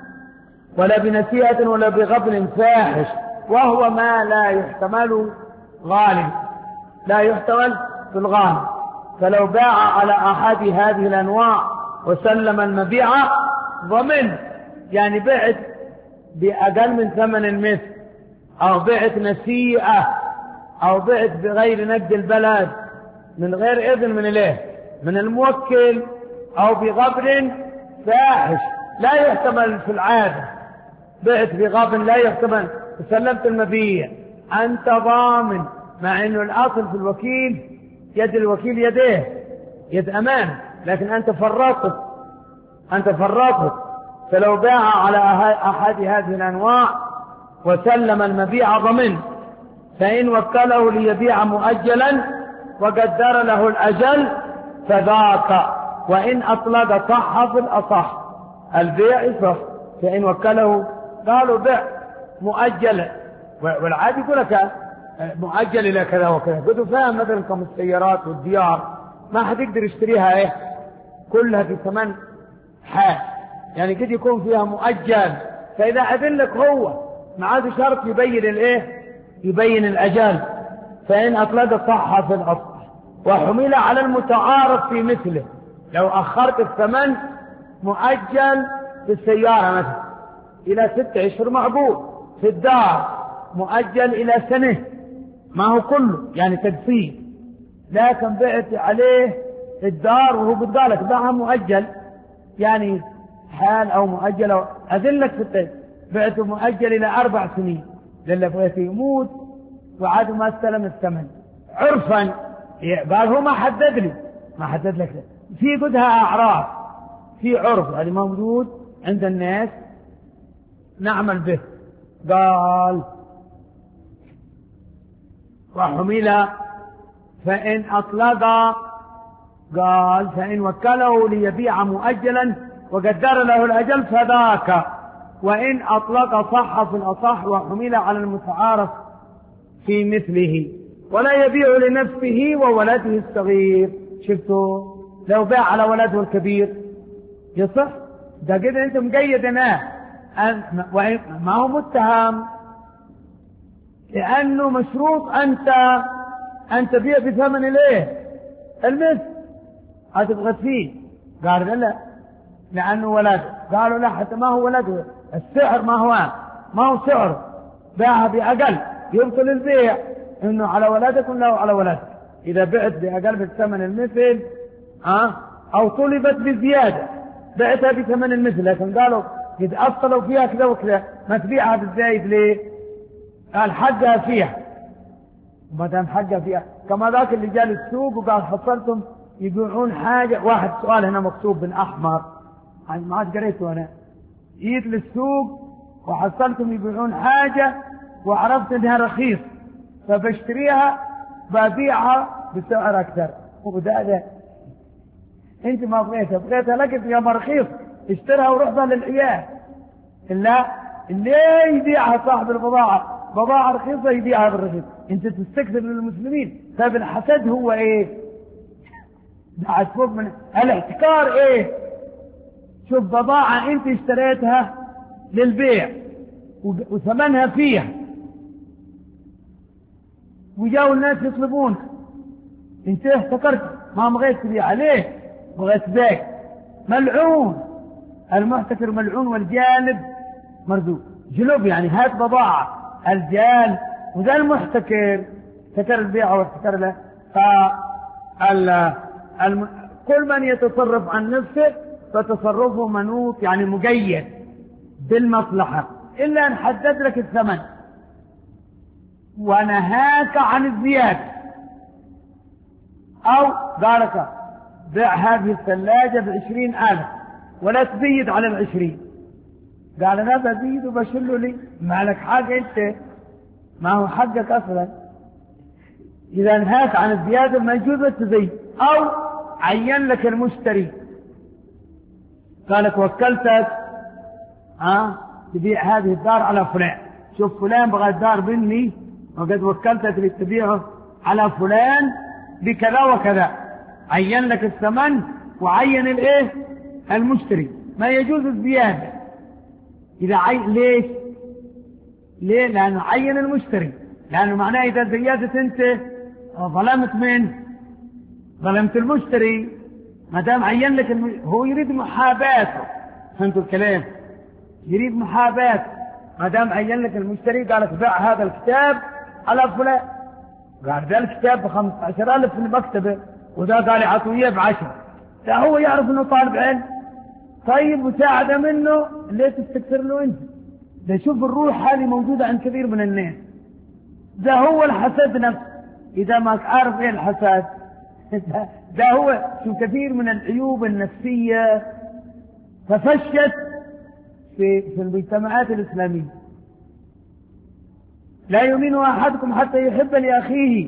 A: ولا بنسيئة ولا بغبن فاحش، وهو ما لا يحتمل غالب، لا يحتمل في الغالب. فلو باع على أحد هذه الأنواع وسلم المبيع ضمن، يعني بعت بأقل من ثمن المثل، أو بعت نسيئة، أو بعت بغير نقد البلد من غير إذن من إليه من الموكل، أو بغبن فاحش لا يحتمل في العادة، بعت بغبن لا يحتمل، وسلمت المبيع، أنت ضامن، مع أنه الأصل في الوكيل يد الوكيل يديه يد أمان، لكن أنت فرطت أنت فرطت فلو باع على أحد هذه الأنواع وسلم المبيع ضمن، فإن وكله ليبيع مؤجلا وقدر له الأجل فذاك، وإن أطلق صح في الأصح، البيع يصح، فإن وكله قالوا بيع مؤجل، والعادي يقول لك مؤجل إلى كذا وكذا، قلت فاهم مثلا كم السيارات والديار ما حد يقدر يشتريها إيه كلها في ثمن حال، يعني قد يكون فيها مؤجل، فإذا أذن لك هو ما عاد شرط يبين الإيه يبين الأجل، فإن أطلق صح في الأصل، وحمل على المتعارف في مثله، لو أخرت الثمن مؤجل في السيارة مثلا إلى ست أشهر مقبول، في الدار مؤجل إلى سنة، ما هو كله يعني تقسيم، لكن بعت عليه الدار وهو قد قالك باعها مؤجل، يعني حال أو مؤجل أو أذلك في التجل، بعته مؤجل إلى أربع سنين، لأنه بغيته يموت وعاد ما استلم الثمن عرفا، قال هو ما حدد لي ما حدد لك ده. في قدها أعراف في عرف يعني موجود عند الناس نعمل به، قال وحمل فإن أطلق، قال فإن وكله ليبيع مؤجلا وقدر له الأجل فذاك، وإن أطلق صح في الأصح، وحمل على المتعارف في مثله، ولا يبيع لنفسه وولده الصغير. شفتوا لو باع على ولده الكبير يصح، ده كده انت مقيدناه، ما هو متهم، لأنه مشروط أنت أن تبيع بثمن الايه المثل، هتبغى فيه، قال لا لأنه ولده، قالوا لا حتى ما هو ولده، السعر ما هو ما هو سعر، باعها بأقل يبطل البيع، إنه على ولدك ولا على ولدك، إذا بعت بأقل بثمن المثل أه؟ أو طلبت بزيادة بعتها بثمن المثل، لكن قالوا إذا أفصلوا فيها كذا وكذا ما تبيعها بالزايد ليه؟ قال حقها فيها، ما دام حقها فيها، كما ذاك اللي جاء للسوق وقال حصلتم يبيعون حاجة، واحد سؤال هنا مكتوب بالأحمر ما عاد قريته أنا، جيت للسوق وحصلتم يبيعون حاجة وعرفت انها رخيص فبشتريها ببيعها بسعر أكثر، وده ده انت ما بغيتها بغيتها لقيت يا رخيص اشترها وروح بها للعيال، لا اللي يبيعها صاحب البضاعة بضاعة رخيصة يبيعها بالرخيص، انت تستكثر للمسلمين، طيب الحسد هو ايه؟ ده فوق من الاحتكار ايه؟ شوف بضاعة انت اشتريتها للبيع وثمنها فيها وجاءوا الناس يطلبون، انت احتكرت ما بغيت تبيع ليه؟ بغيت بيع، ملعون المحتكر ملعون والجالب مردود، جلوب يعني هات بضاعة الجال وذا المحتكر احتكر البيع واحتكر له، فال كل من يتصرف عن نفسه فتصرفه منوط يعني مقيد بالمصلحة، إلا أن حدد لك الثمن ونهاك عن الزيادة، أو قالك بيع هذه الثلاجة بعشرين ألف ولا تزيد على العشرين، قال أنا بزيد وبشله لي، ما لك حق أنت، ما هو حقك أصلا، إذا نهاك عن الزيادة ما يجوز تزيد، أو عين لك المشتري قالك وكلتك ها تبيع هذه الدار على فلان، شوف فلان بغى الدار مني وقد وكلتك لتبيعه على فلان بكذا وكذا، عين لك الثمن وعين الايه المشتري، ما يجوز الزيادة. إذا عين ليش؟ ليه؟ لأنه عين المشتري، لأنه معناه إذا زيادت أنت ظلمت من ظلمت المشتري، ما دام عين لك الم... هو يريد محاباته، فهمتوا الكلام؟ يريد محاباته، ما دام عين لك المشتري قال لك بيع هذا الكتاب على فلان، قال ذا الكتاب بخمسة عشر ألف في المكتبة وذا قال يعطوا إياه بعشرة، لا هو يعرف إنه طالب علم، طيب مساعدة منه ليه تستكثر له أنت؟ ده شوف الروح هذه موجودة عند كثير من الناس، ده هو الحسد نفسه، إذا ما عارف إيه الحسد ده هو. شو كثير من العيوب النفسية تفشت في في المجتمعات الإسلامية. لا يؤمن أحدكم حتى يحب لأخيه،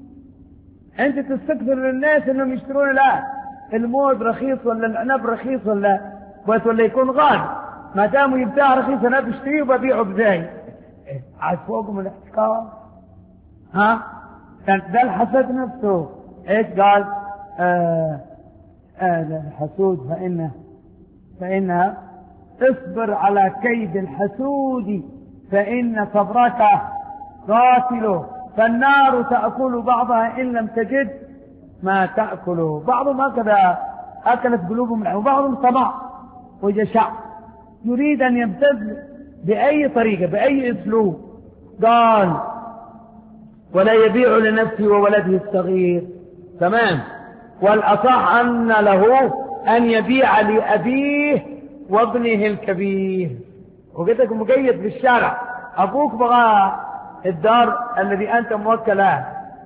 A: أنت تستكثر للناس إنهم يشترون، لا الموز رخيص ولا العنب رخيص ولا بس ولا يكون غالي، ما داموا يبتاع رخيص أنا بشتريه وببيعه بزاي، عاد فوقهم الاحتكار. ها ده الحسد نفسه. ايش قال؟ آه آه الحسود فإنه فإنها اصبر على كيد الحسود فإن صبرك قاتله، فالنار تأكل بعضها إن لم تجد ما تأكله. بعضهم هكذا أكلت قلوبهم، وبعضهم طمع وجشع يريد أن يبتز بأي طريقة بأي أسلوب. قال ولا يبيع لنفسه وولده الصغير، تمام، والأصح أن له أن يبيع لأبيه وابنه الكبير. وقلت لك مقيد في الشارع، أبوك بغى الدار الذي أنت موكله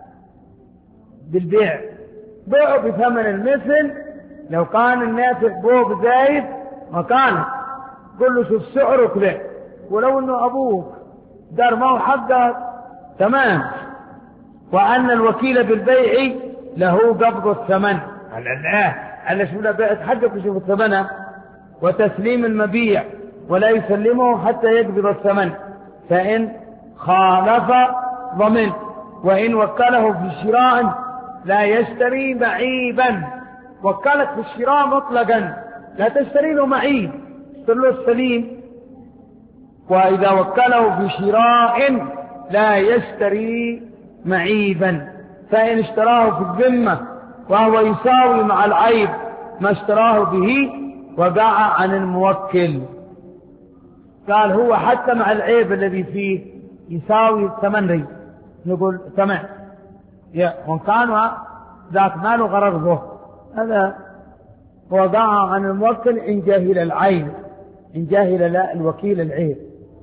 A: بالبيع، بيعه بثمن المثل، لو كان الناس يحبوه بزايد مكانه قل له شوف سعره كذا، ولو انه ابوك دار ما هو حقه تمام. وأن الوكيل بالبيع له قبض الثمن، لا على شو لا بيع حقك وشوف الثمن، وتسليم المبيع ولا يسلمه حتى يقبض الثمن، فإن خالف ضمن، وإن وكله في شراء لا يشتري معيبا. وكلك في الشراء مطلقا، لا تشتري له معيب، اشتري له السليم. وإذا وكله في شراء لا يشتري معيبا، فإن اشتراه في الذمة وهو يساوي مع العيب ما اشتراه به وقع عن الموكل. قال هو حتى مع العيب الذي فيه يساوي ثمن ري، نقول ثمن وان كان ذات مال غرض به، هذا وقع عن الموكل إن جاهل العيب، إن جاهل لا الوكيل العيب.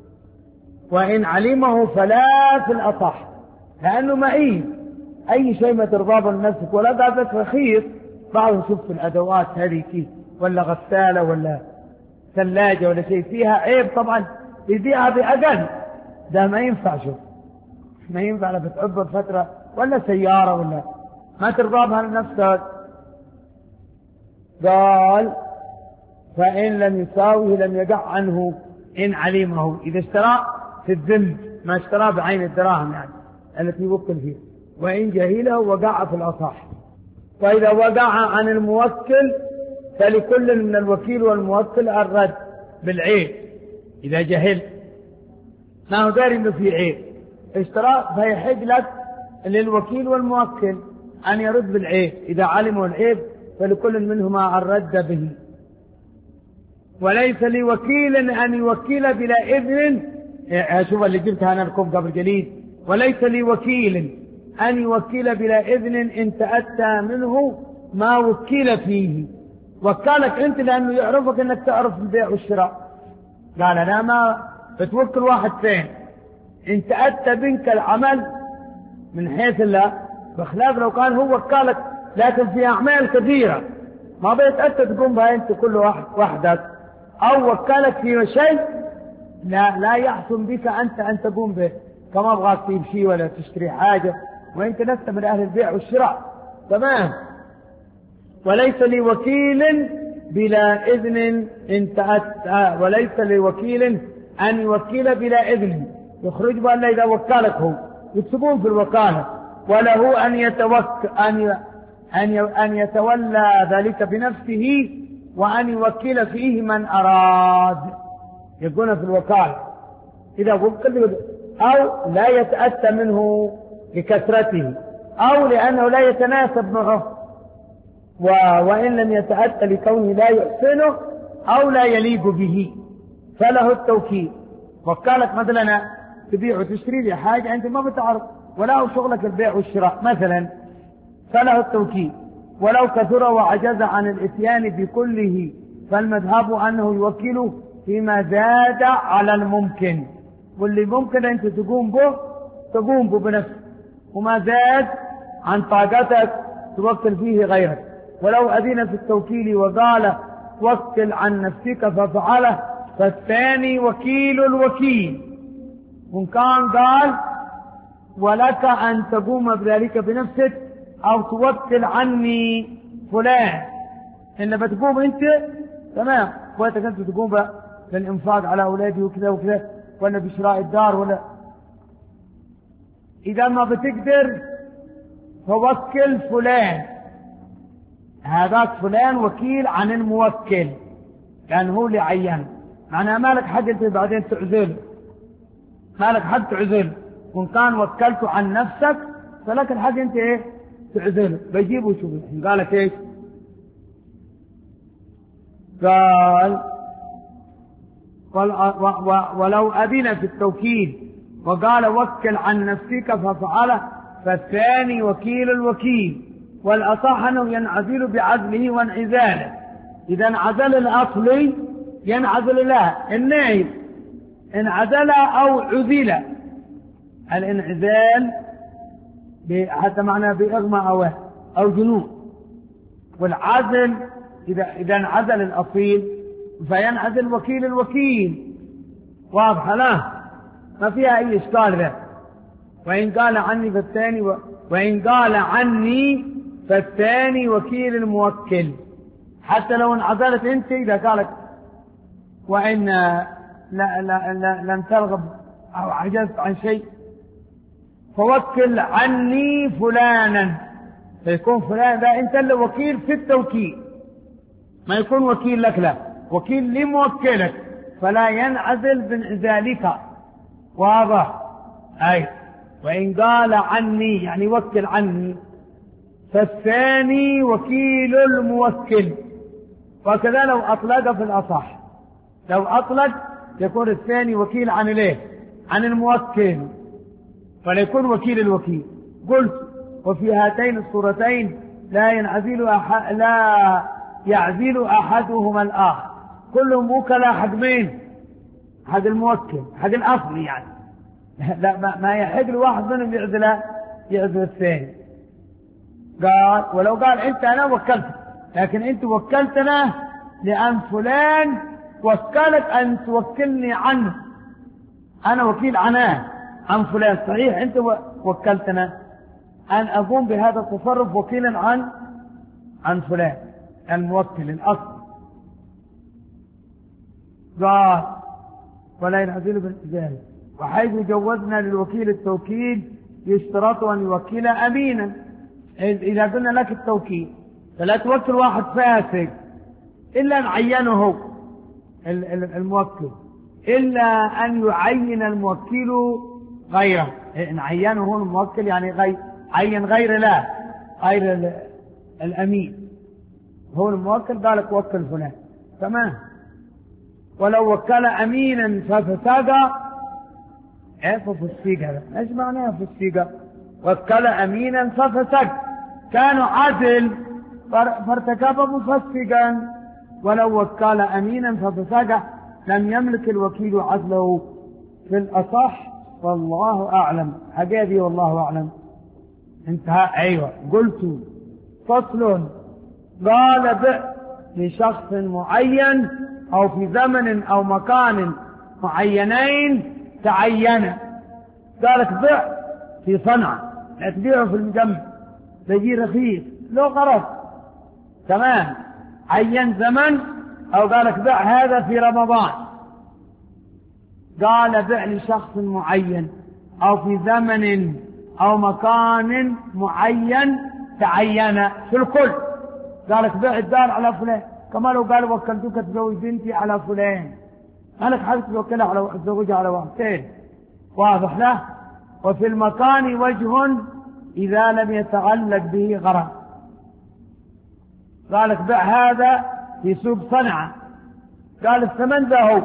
A: وإن علمه فلا في الأصح، لأنه معيب، أي شيء ما ترضى بنفسك ولا قابلت رخيص. بعض شوف الأدوات هذه كيف، ولا غسالة ولا ثلاجة ولا شيء فيها عيب طبعا يبيعها بأقل، ده ما ينفع. شوف ما ينفع لك بتعبر فترة، ولا سيارة ولا ما ترضى بها لنفسك. قال فإن لم يساويه لم يقع عنه إن علمه، إذا اشترى في الذم ما اشترى بعين الدراهم يعني التي يوكل فيها، وإن جهله وقع في الأصح. وإذا وقع عن الموكل فلكل من الوكيل والموكل الرد بالعيب. إذا جهل ما هو داري إنه في عيب اشترى، فيحق لك للوكيل والموكل أن يرد بالعيب. إذا علموا العيب فلكل منهما الرد به. وليس لوكيل أن يوكل بلا إذن، شوف اللي جبتها أنا لكم قبل قليل، وليس لوكيل أن يوكل بلا إذن إن تأتى منه ما وكل فيه. وكالك أنت لأنه يعرفك أنك تعرف البيع والشراء، قال أنا ما بتوكل واحد ثاني، إن تأتى بنك العمل من حيث الله، بخلاف لو كان هو وكالك لكن في أعمال كثيرة ما بيتأتى تقوم بها أنت كل واحد وحدك، أو وكالك في شيء لا لا يحسن بك أنت أن تقوم به، كما أبغاك تجيب شيء ولا تشتري حاجة وأنت لست من أهل البيع والشراء، تمام. وليس لوكيل بلا إذن إن تأتى، وليس لوكيل أن يوكل بلا إذن، يخرج بأن إذا وكلك هو يكتبون في الوكالة، وله أن يتوكل أن أن أن يتولى ذلك بنفسه، وأن يوكل فيه من أراد. يقولون في الوكالة إذا وكل، أو لا يتأتى منه لكثرته، أو لأنه لا يتناسب معه، وإن لم يتأتى لكونه لا يحسنه أو لا يليق به فله التوكيل. وكالك مثلا تبيع وتشتري لي حاجة أنت ما بتعرف ولا هو شغلك البيع والشراء مثلا، فله التوكيل. ولو كثر وعجز عن الاتيان بكله فالمذهب أنه يوكله فيما زاد على الممكن، واللي ممكن أنت تقوم به تقوم به بنفسك، وما زاد عن طاقتك توكل فيه غيرك. ولو أذن في التوكيل وقال وكل عن نفسك ففعله فالثاني وكيل الوكيل. وإن كان قال ولك أن تقوم بذلك بنفسك أو توكل عني فلان، إن بتقوم أنت تمام، وأنت كنت تقوم بالإنفاق على أولادي وكذا وكذا، ولا بشراء الدار، ولا إذا ما بتقدر فوكل فلان، هذاك فلان وكيل عن الموكل كان هو اللي عين. معناها مالك حق انت بعدين تعزله، مالك حق تعزله. وإن كان وكلته عن نفسك فلك الحق انت ايه تعزله. بيجيبوا شو الحين قال لك ايش؟ قال ولو أذن في التوكيل وقال وكل عن نفسك ففعله فالثاني وكيل الوكيل. والأصح أنه ينعزل بعزله وانعزاله. إذا انعزل الأصلي ينعزل له النائب، انعزل أو عزل. الانعزال حتى معناه بإغمى أو أو جنون، والعزل إذا إذا انعزل الأصيل فينعزل وكيل الوكيل. واضح لا؟ ما فيها أي إشكال ذا. وإن قال عني فالثاني و... وإن قال عني فالثاني وكيل الموكل. حتى لو انعزلت أنت إذا قالت وإن لا لا لا لم ترغب أو عجزت عن شيء فوكل عني فلانا، فيكون فلان ذا أنت اللي وكيل في التوكيل، ما يكون وكيل لك، لا وكيل لموكلك، فلا ينعزل بانعزالك. واضح؟ أي. وإن قال عني يعني وكل عني فالثاني وكيل الموكل. وكذا لو أطلق في الأصح، لو أطلق يكون الثاني وكيل عن الايه؟ عن الموكل، فليكون وكيل الوكيل. قلت وفي هاتين الصورتين لا ينعزل أح... لا يعزل أحدهما الآخر، كلهم وكلاء حق مين؟ حق الموكل، حق الأصلي يعني. لا ما, ما يحق الواحد منهم يعزل يعزل الثاني. قال ولو قال انت انا وكلتك، لكن انت وكلتنا لان فلان وكلك ان توكلني عنه، انا وكيل عناه عن فلان. صحيح انت وكلتنا ان اقوم بهذا التصرف وكيلا عن عن فلان الموكل الاصل. قال ولا ينعزل بالإجازة. وحيث جوزنا للوكيل التوكيل يشترط أن يوكل أمينا. إذا قلنا لك التوكيل فلا توكل واحد فاسق إلا أن عينه الموكل، إلا أن يعين الموكل غيره. إن عينه الموكل يعني غير عين غير لا غير الأمين، هو الموكل قال لك وكل فلان تمام. ولو وكل أمينا ففسق، ايه ففسق هذا ايش معناه فسق؟ وكل أمينا ففسق، كانوا عدل فارتكب مفسقا. ولو وكل أمينا ففسق لم يملك الوكيل عدله في الأصح، والله أعلم. حقيقي والله أعلم. انتهى. أيوة قلت فصل. قال بع لشخص معين أو في زمن أو مكان معينين تعين. قالك بع في صنعة، لا تبيعه في المجمع، تجي رخيص له غرض تمام، عين زمن أو قال لك بع هذا في رمضان، قال بع لشخص معين أو في زمن أو مكان معين تعين في الكل، قال لك بع الدار على فلان، كما لو قال وكلتك تزوج بنتي على فلان، قال لك حالك توكلها على تزوجها على واحدين، واضح له. وفي المكان وجه إذا لم يتعلق به غرض، قال لك بع هذا في سوق صنعاء، قال الثمن ذا هو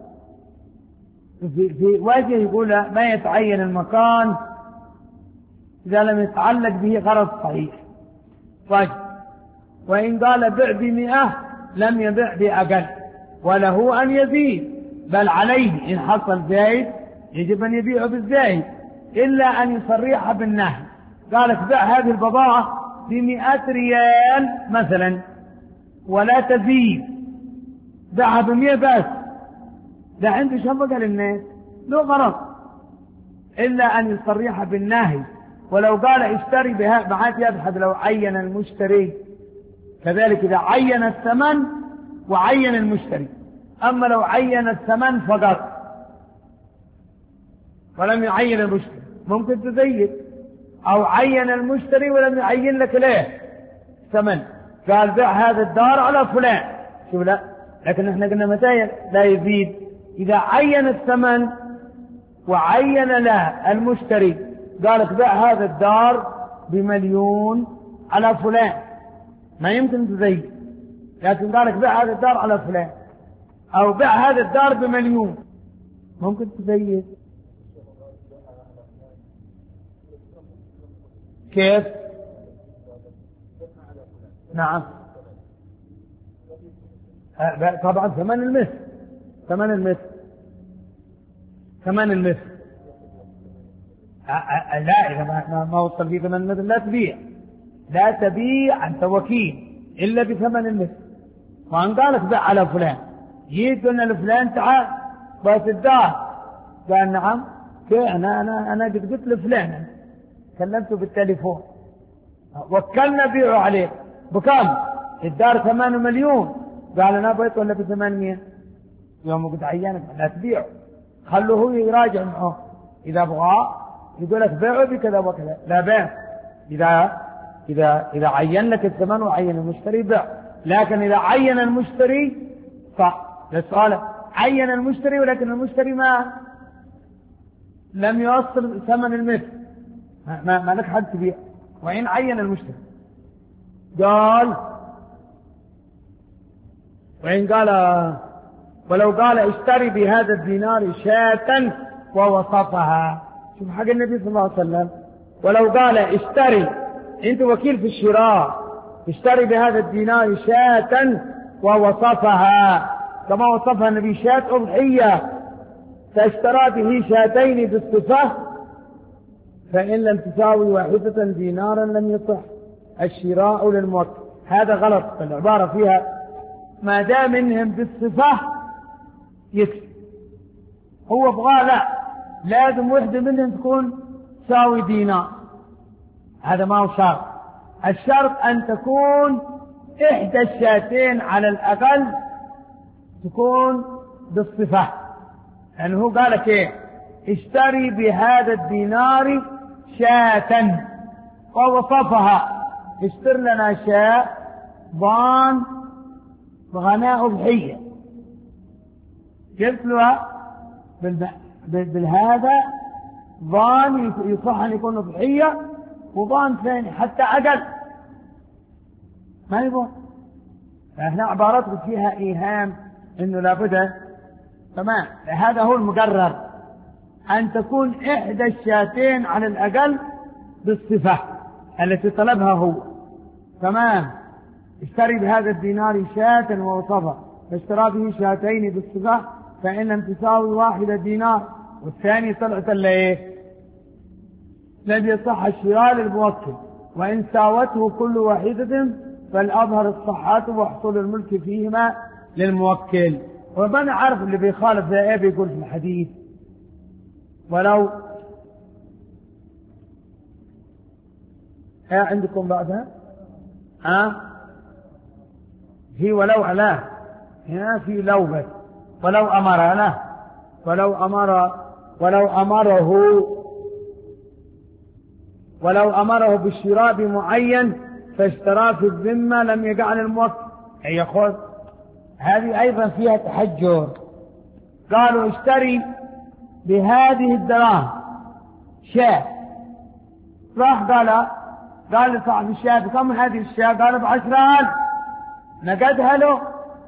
A: في, في وجه يقول ما يتعين المكان إذا لم يتعلق به غرض صحيح وجه. وإن قال بع بمئة لم يبع بأقل، وله أن يزيد، بل عليه إن حصل زايد يجب أن يبيعه بالزايد، إلا أن يصرح بالنهي. قال لك بع هذه البضاعة بمئة ريال مثلا ولا تزيد، بيعها بمئة بس، ده عنده شفقة للناس له غرض، إلا أن يصرح بالنهي. ولو قال اشتري بها بعد يبحث لو عين المشتري، كذلك إذا عين الثمن وعين المشتري. أما لو عين الثمن فقط ولم يعين المشتري ممكن تزيد، أو عين المشتري ولم يعين لك ليه ثمن، قال بيع هذا الدار على فلان، شو لا، لكن احنا قلنا متى لا يزيد؟ إذا عين الثمن وعين له المشتري، قالك بيع هذا الدار بمليون على فلان، ما يمكن تزيد، لكن قالك بيع هذا الدار على فلان، أو بيع هذا الدار بمليون ممكن تزيد. كيف؟ نعم طبعا ثمن المثل، ثمن المثل ثمن المثل لا، إذا ما, ما وصل في ثمن المثل لا تبيع، لا تبيع أنت وكيل إلا بثمن المثل. وأن قالك بيع على فلان، جيت قلنا لفلان تعال بس الدار، قال نعم، أنا أنا أنا قد قلت لفلان، كلمته بالتليفون وكلنا بيعه عليه بكم؟ الدار ثمانية مليون، قال أنا بيت ولا بثمانية، يوم قد عينك لا تبيعه، خلوه هو يراجع معه، إذا بغاه يقول لك بيعه بكذا وكذا، لا بيع، إذا إذا إذا عين لك الثمن وعين المشتري بيع. لكن إذا عين المشتري صح، السؤال عين المشتري ولكن المشتري ما لم يوصل ثمن المثل، ما, ما لك حد تبيع. وإن عين المشتري قال، وإن قال ولو قال اشتري بهذا الدينار شاة ووصفها، شوف حق النبي صلى الله عليه وسلم، ولو قال اشتري، انت وكيل في الشراء، اشتري بهذا الدينار شاة ووصفها كما وصفها النبي شاة أضحية، فاشترى به شاتين بالصفة، فإن لم تساوي واحدة دينارا لم يصح الشراء للموكل. هذا غلط، العبارة فيها ما دام منهم بالصفة يكفي، هو بغاه لا، لازم وحدة منهم تكون تساوي دينار، هذا ما هو شرط. الشرط أن تكون إحدى الشاتين على الأقل تكون بالصفة، يعني هو قال لك إيه؟ اشتري بهذا الدينار شاة ووصفها، اشتر لنا شاة ضان بغناء أضحية، قلت له بالهذا ضان يصح أن يكون أضحية، وضان ثاني حتى أقل ما يبغى. فإحنا عبارتك فيها إيهام إنه لابد، تمام، هذا هو المقرر، أن تكون إحدى الشاتين على الأقل بالصفة التي طلبها هو، تمام. اشتري بهذا الدينار شاة ووصفها، فاشترى به شاتين بالصفة، فإن لم تساوي واحدة دينار والثاني طلعت الا ايه؟ لم يصح الشراء للموكل، وإن ساوته كل واحدة فالأظهر الصحة وحصول الملك فيهما للموكل. وما عارف اللي بيخالف ذا ايه بيقول في الحديث، ولو ايه عندكم بعدها ها هي ولو علاه هنا في لو بس ولو أمر له ولو أمر ولو أمره ولو أمره بالشراء بمعين فاشترى في الذمة لم يجعل الموكل. أي خذ هذه أيضا فيها تحجر. قالوا اشتري بهذه الدراهم شاة، راح قال قال لصاحب الشاة بكم هذه الشاة؟ قال بعشرة ألف. نقدها له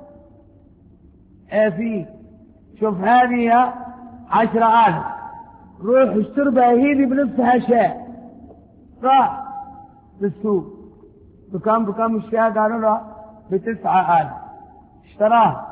A: ايه في شوف هذه عشرة ألف، روح اشتري بها هذه بنفسها شاة. راح بالسوق بكم بكم الشاة؟ قالوا له بتسعة ألف. اشتراه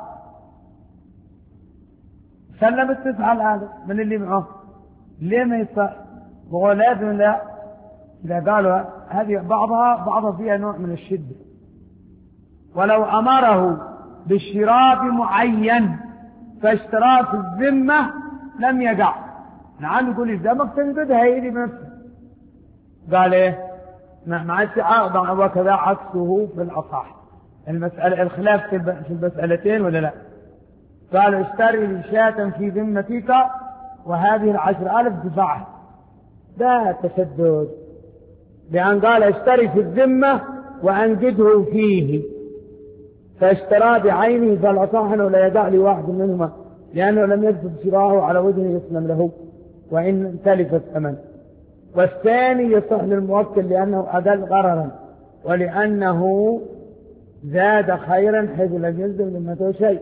A: سلم التسعة الآلف من اللي معه. ليه ما يصح؟ هو لازم لا. إذا قالوا هذه بعضها بعضها فيها نوع من الشدة. ولو أمره بالشراء معين فاشترى في الذمة لم يقع. نعم يقول الذمة تنقدها هي بنفسه. قال ايه مع السعاء وكذا عكسه في الأصح. المسألة الخلاف في المسألتين ولا لا؟ قال اشتري شاة في ذمتك وهذه العشر ألف دفعها. ده تشدد، لأن قال اشتري في الذمة وأنقده فيه فاشترى بعينه، فالأصح أنه لا يدع لي واحد منهما لأنه لم يكتب شراءه على وجه يسلم له وإن تلف الثمن. والثاني يصح للموكل لأنه أقل غررا ولأنه زاد خيرا حيث لم يلزم ذمته شيء.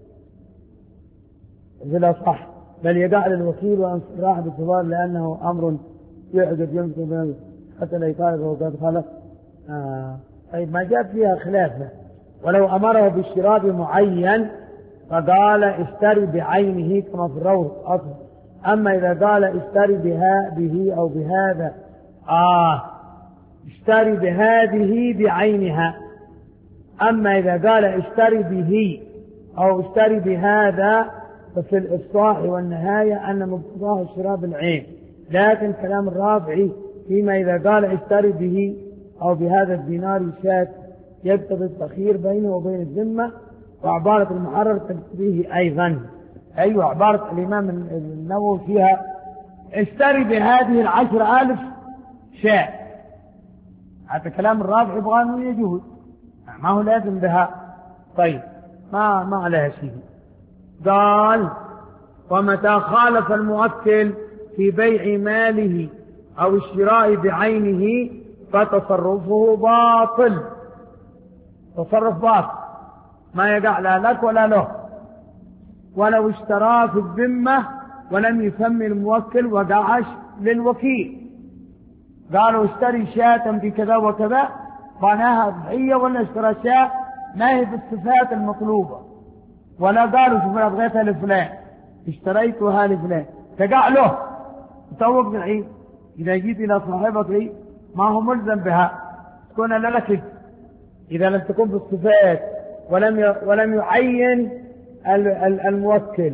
A: إذا صح بل يدع للوكيل وأن راح باعتبار لأنه أمر يعجب يمكن حتى لا يقال وقد خلق. آه. طيب ما جاء فيها خلافه. ولو أمره بالشراء بمعين فقال اشتري بعينه كما في الروض أصلا. أما إذا قال اشتري بها به أو بهذا آه اشتري بهذه بعينها. أما إذا قال اشتري به أو اشتري بهذا ففي الإفصاح والنهاية أن مقتضاه الشراء بالعين. لكن كلام الرافعي فيما إذا قال اشتري به أو بهذا الدينار شاة يقتضي التخيير بينه وبين الذمة. وعبارة المحرر تقتضيه أيضا. أيوة عبارة الإمام النووي فيها اشتري بهذه العشر ألف شاة. حتى كلام الرافعي يبغى أنه يجوز ما هو لازم بها. طيب ما ما عليها شيء. قال ومتى خالف الموكل في بيع ماله أو الشراء بعينه فتصرفه باطل. تصرف باطل ما يقع لا لك ولا له. ولو اشترى في الذمة ولم يسمي الموكل وقعش للوكيل. قالوا اشتري شاة بكذا وكذا بناها أضحية ولا اشترى شاة ما هي بالصفات المطلوبة ولا قالوا شوف انا بغيتها لفلان اشتريتها لفلان تقع له توقف العيد. إذا جيت إلى صاحبك ما هو ملزم بها تكون لك. إذا لم تكن بالصفات ولم ولم يعين الموكل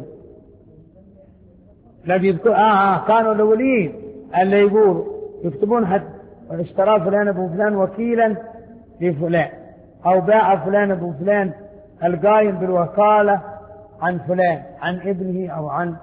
A: الذي يذكر آه, آه كانوا الأولين اللي يقولوا يكتبون حد اشترى فلان أبو فلان وكيلا لفلان أو باع فلان أبو فلان القائم بالوكالة عن فلان عن ابنه أو عن.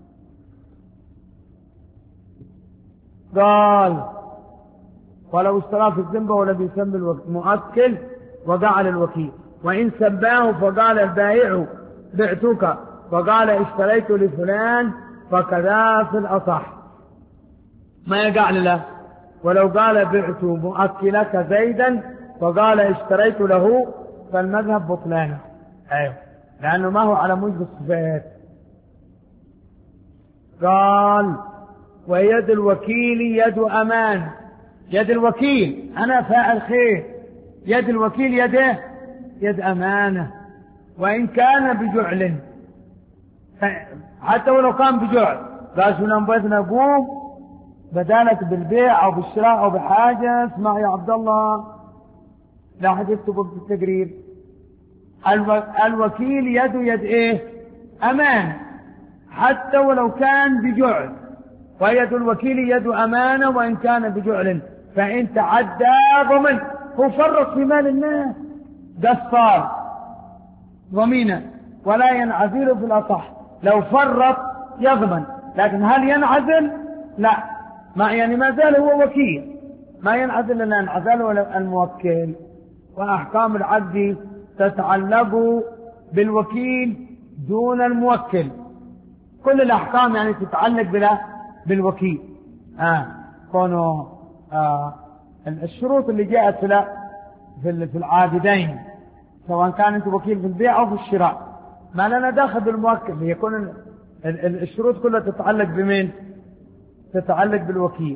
A: قال ولو اشترى في الذمة ولم يسمى المؤكل وقع للوكيل. وإن سباه فقال البائع بعتك وقال اشتريت لفلان فكذا في الأصح ما يقع له. ولو قال بعت مؤكلك زيدا وقال اشتريت له فالمذهب بطلانه. أيوه لأنه ما هو على موجب الصفات. قال ويد الوكيل يد أمان. يد الوكيل أنا فاعل خير. يد الوكيل يده يد أمانة وإن كان بجعل حتى ولو كان بجعل. قال شو نبغى نقوم بدالك بالبيع أو بالشراء أو بحاجة اسمع يا عبد الله لا حد يكتب في التقرير. الو... الوكيل يده يد ايه أمان حتى ولو كان بجعل. ويد الوكيل يد أمانة وإن كان بجعل. فإن تعدى ضمن هو فرط في مال الناس قصار ضمينا ولا ينعزل في الأصح. لو فرط يضمن، لكن هل ينعزل؟ لا، ما يعني ما زال هو وكيل، ما ينعزل لأن انعزله الموكل. وأحكام العقد تتعلق بالوكيل دون الموكل، كل الأحكام يعني تتعلق بلا بالوكيل. آه. كونه آه الشروط اللي جاءت في في العاقدين، سواء كان أنت وكيل في البيع أو في الشراء، ما لنا داخل بالموكل، يكون الشروط كلها تتعلق بمين؟ تتعلق بالوكيل.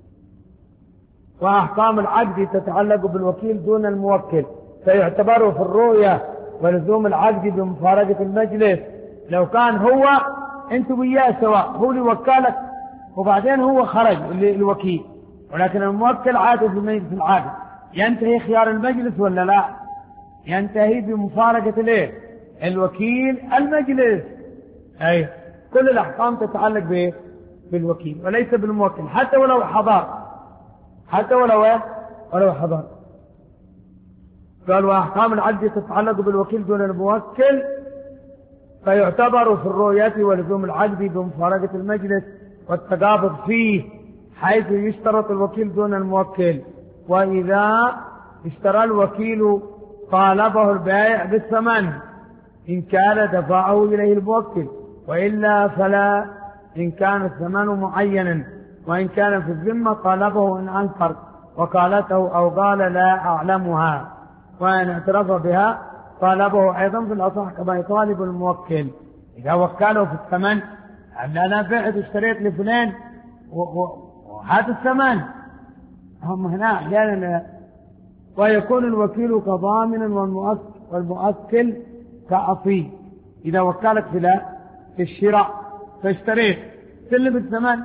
A: وأحكام العقد تتعلق بالوكيل دون الموكل، فيعتبر في الرؤية ولزوم العقد بمفارقة المجلس. لو كان هو أنت وياه سواء، هو اللي وكلك وبعدين هو خرج الوكيل، ولكن الموكل عادة في مجلس العقد، ينتهي خيار المجلس ولا لا؟ ينتهي بمفارقة الايه؟ الوكيل المجلس. أي كل الأحكام تتعلق به بالوكيل وليس بالموكل، حتى ولو حضر، حتى ولو ولو حضر. قال وأحكام العقد تتعلق بالوكيل دون الموكل، فيعتبر في الرؤية ولزوم العقد بمفارقة المجلس والتقابض فيه، حيث يشترط الوكيل دون الموكل. وإذا اشترى الوكيل طالبه البائع بالثمن إن كان دفعه إليه الموكل، وإلا فلا إن كان الثمن معينا، وإن كان في الذمة طالبه إن أنكر وقالته أو قال لا أعلمها، وإن اعترف بها طالبه أيضا في الأصح كما يطالب الموكل. إذا وكله في الثمن، أنا بعت اشتريت لفلان وهذا الثمن، هم هنا أحيانا. ويكون الوكيل كضامن والمؤكل كأصيل. إذا وكلك في لا في الشراء فاشتريت سلم الثمن،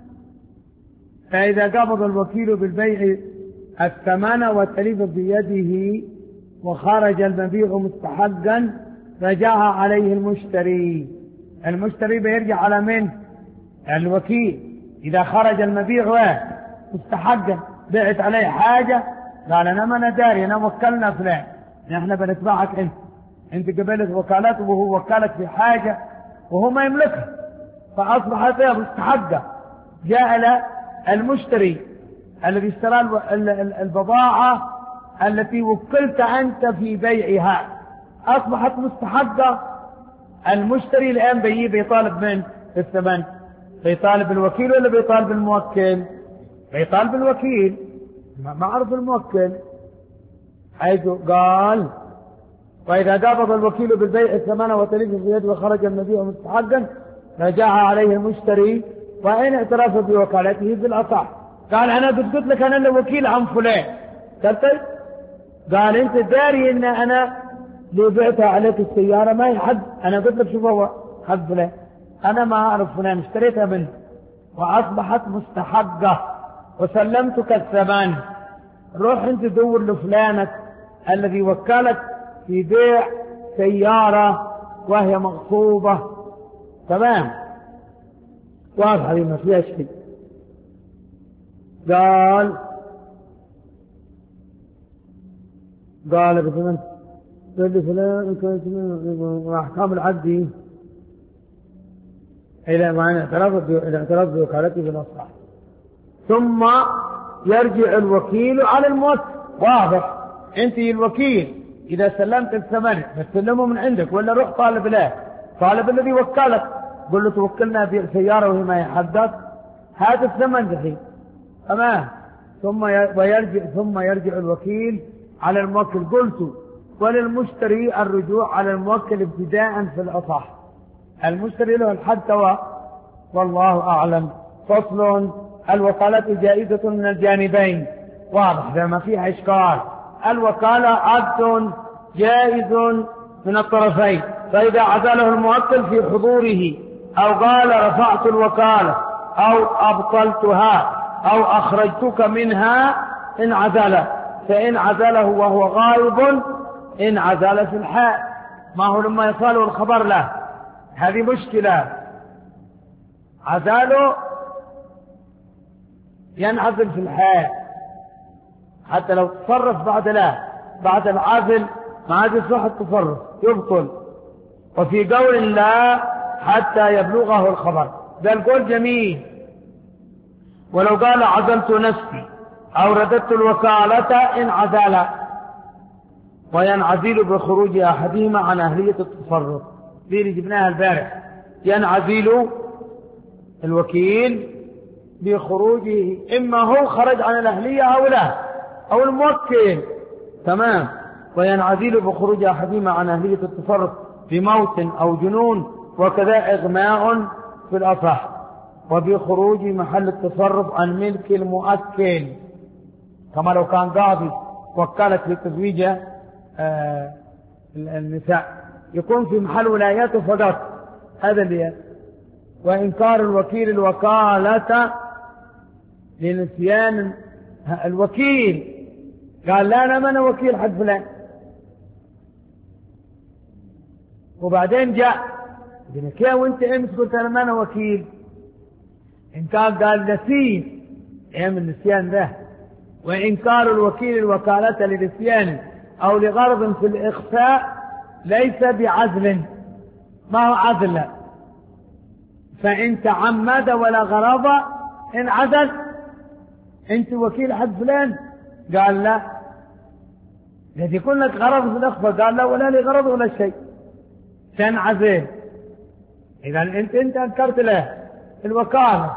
A: فإذا قبض الوكيل بالبيع الثمن وتلف بيده وخرج المبيع مستحقا رجعها عليه المشتري. المشتري بيرجع على من؟ الوكيل. إذا خرج المبيع مستحقا، بعت عليه حاجة قال أنا ما نداري، أنا وكلنا فلان، نحن بنتبعك أنت، أنت قبلت وكالته وهو وكالك في حاجة وهو ما يملكها، فأصبحت مستحقة. جاء المشتري الذي اشترى البضاعة التي وكلت أنت في بيعها، أصبحت مستحقة. المشتري الآن بيجي بيطالب من الثمن؟ بيطالب الوكيل ولا بيطالب الموكل؟ بيطالب الوكيل، ما عرف الموكل. حيث قال وإذا قبض الوكيل بالبيع الثمن وتلف في يده وخرج المبيع مستحقا رجعها عليه المشتري، وإن اعترف بوكالته بالأصح. قال أنا قلت لك أنا اللي وكيل عن فلان، قلت قال أنت داري إن أنا اللي بعتها عليك السيارة ما يحد، أنا قلت لك شوف هو حد فلان، أنا ما أعرف فلان، اشتريتها منه وأصبحت مستحقة وسلمتك الثمن. روح أنت دور لفلانك الذي وكلك في بيع سيارة وهي مغصوبة. تمام، واضحة ما فيها شيء. قال قال بثمن فلان وأحكام العقد إلى ما اعترف بوكالته بالأصح. ثم يرجع الوكيل على الموكل. واضح، أنت الوكيل إذا سلمت الثمن بتسلمه من عندك ولا روح طالب له، طالب الذي وكلك قل له توكلنا بسيارة وهي ما يحدث هذا الثمن دحين. تمام. ثم ويرجع ثم يرجع الوكيل على الموكل. قلت وللمشتري الرجوع على الموكل ابتداء في الأصح. المشتري له الحد سواء والله أعلم. فصل: الوكالة جائزة من الجانبين. واضح، ده ما فيها إشكال. الوكالة عقد جائز من الطرفين، فإذا عزله الموكل في حضوره أو قال رفعت الوكالة أو أبطلتها أو أخرجتك منها إن عزل، فإن عزله وهو غائب إن عزل في الحال. ما هو لما يصاله الخبر له، هذه مشكلة. عزاله ينعزل في الحال، حتى لو تصرف بعد لا بعد العزل ما عاد يصح التصرف يبطل. وفي قول لا حتى يبلغه الخبر، ده القول جميل. ولو قال عزلت نفسي أو رددت الوكالة إن عزل، وينعزل بخروج أحدهما عن أهلية التصرف. دي اللي جبناها البارح، ينعزل الوكيل بخروجه، إما هو خرج عن الأهلية أو لا، أو الموكل، تمام. وينعزل بخروج أحدهما عن أهلية التصرف بموت أو جنون، وكذا إغماء في الأصح، وبخروج محل التصرف عن ملك المؤكل، كما لو كان قاضي وكالت لتزويج آه النساء، يكون في محل ولايته فقط، هذا اللي. وإنكار الوكيل الوكالة لنسيان الوكيل، قال لا أنا ما أنا وكيل حق فلان، وبعدين جاء قلنا كيف وانت امس قلت انا ما انا وكيل؟ ان كان قال نسيت ايام النسيان ده. وانكار الوكيل الوكالة لنسيان او لغرض في الاخفاء ليس بعزل، ما هو عزل، فان تعمد ولا غرض ان عزل. انت وكيل حق فلان؟ قال لا. الذي يكون لك غرض في الاخفاء؟ قال لا، ولا لي غرض ولا شيء، تنعزل. إذا أنت أنت أنكرت له الوكالة.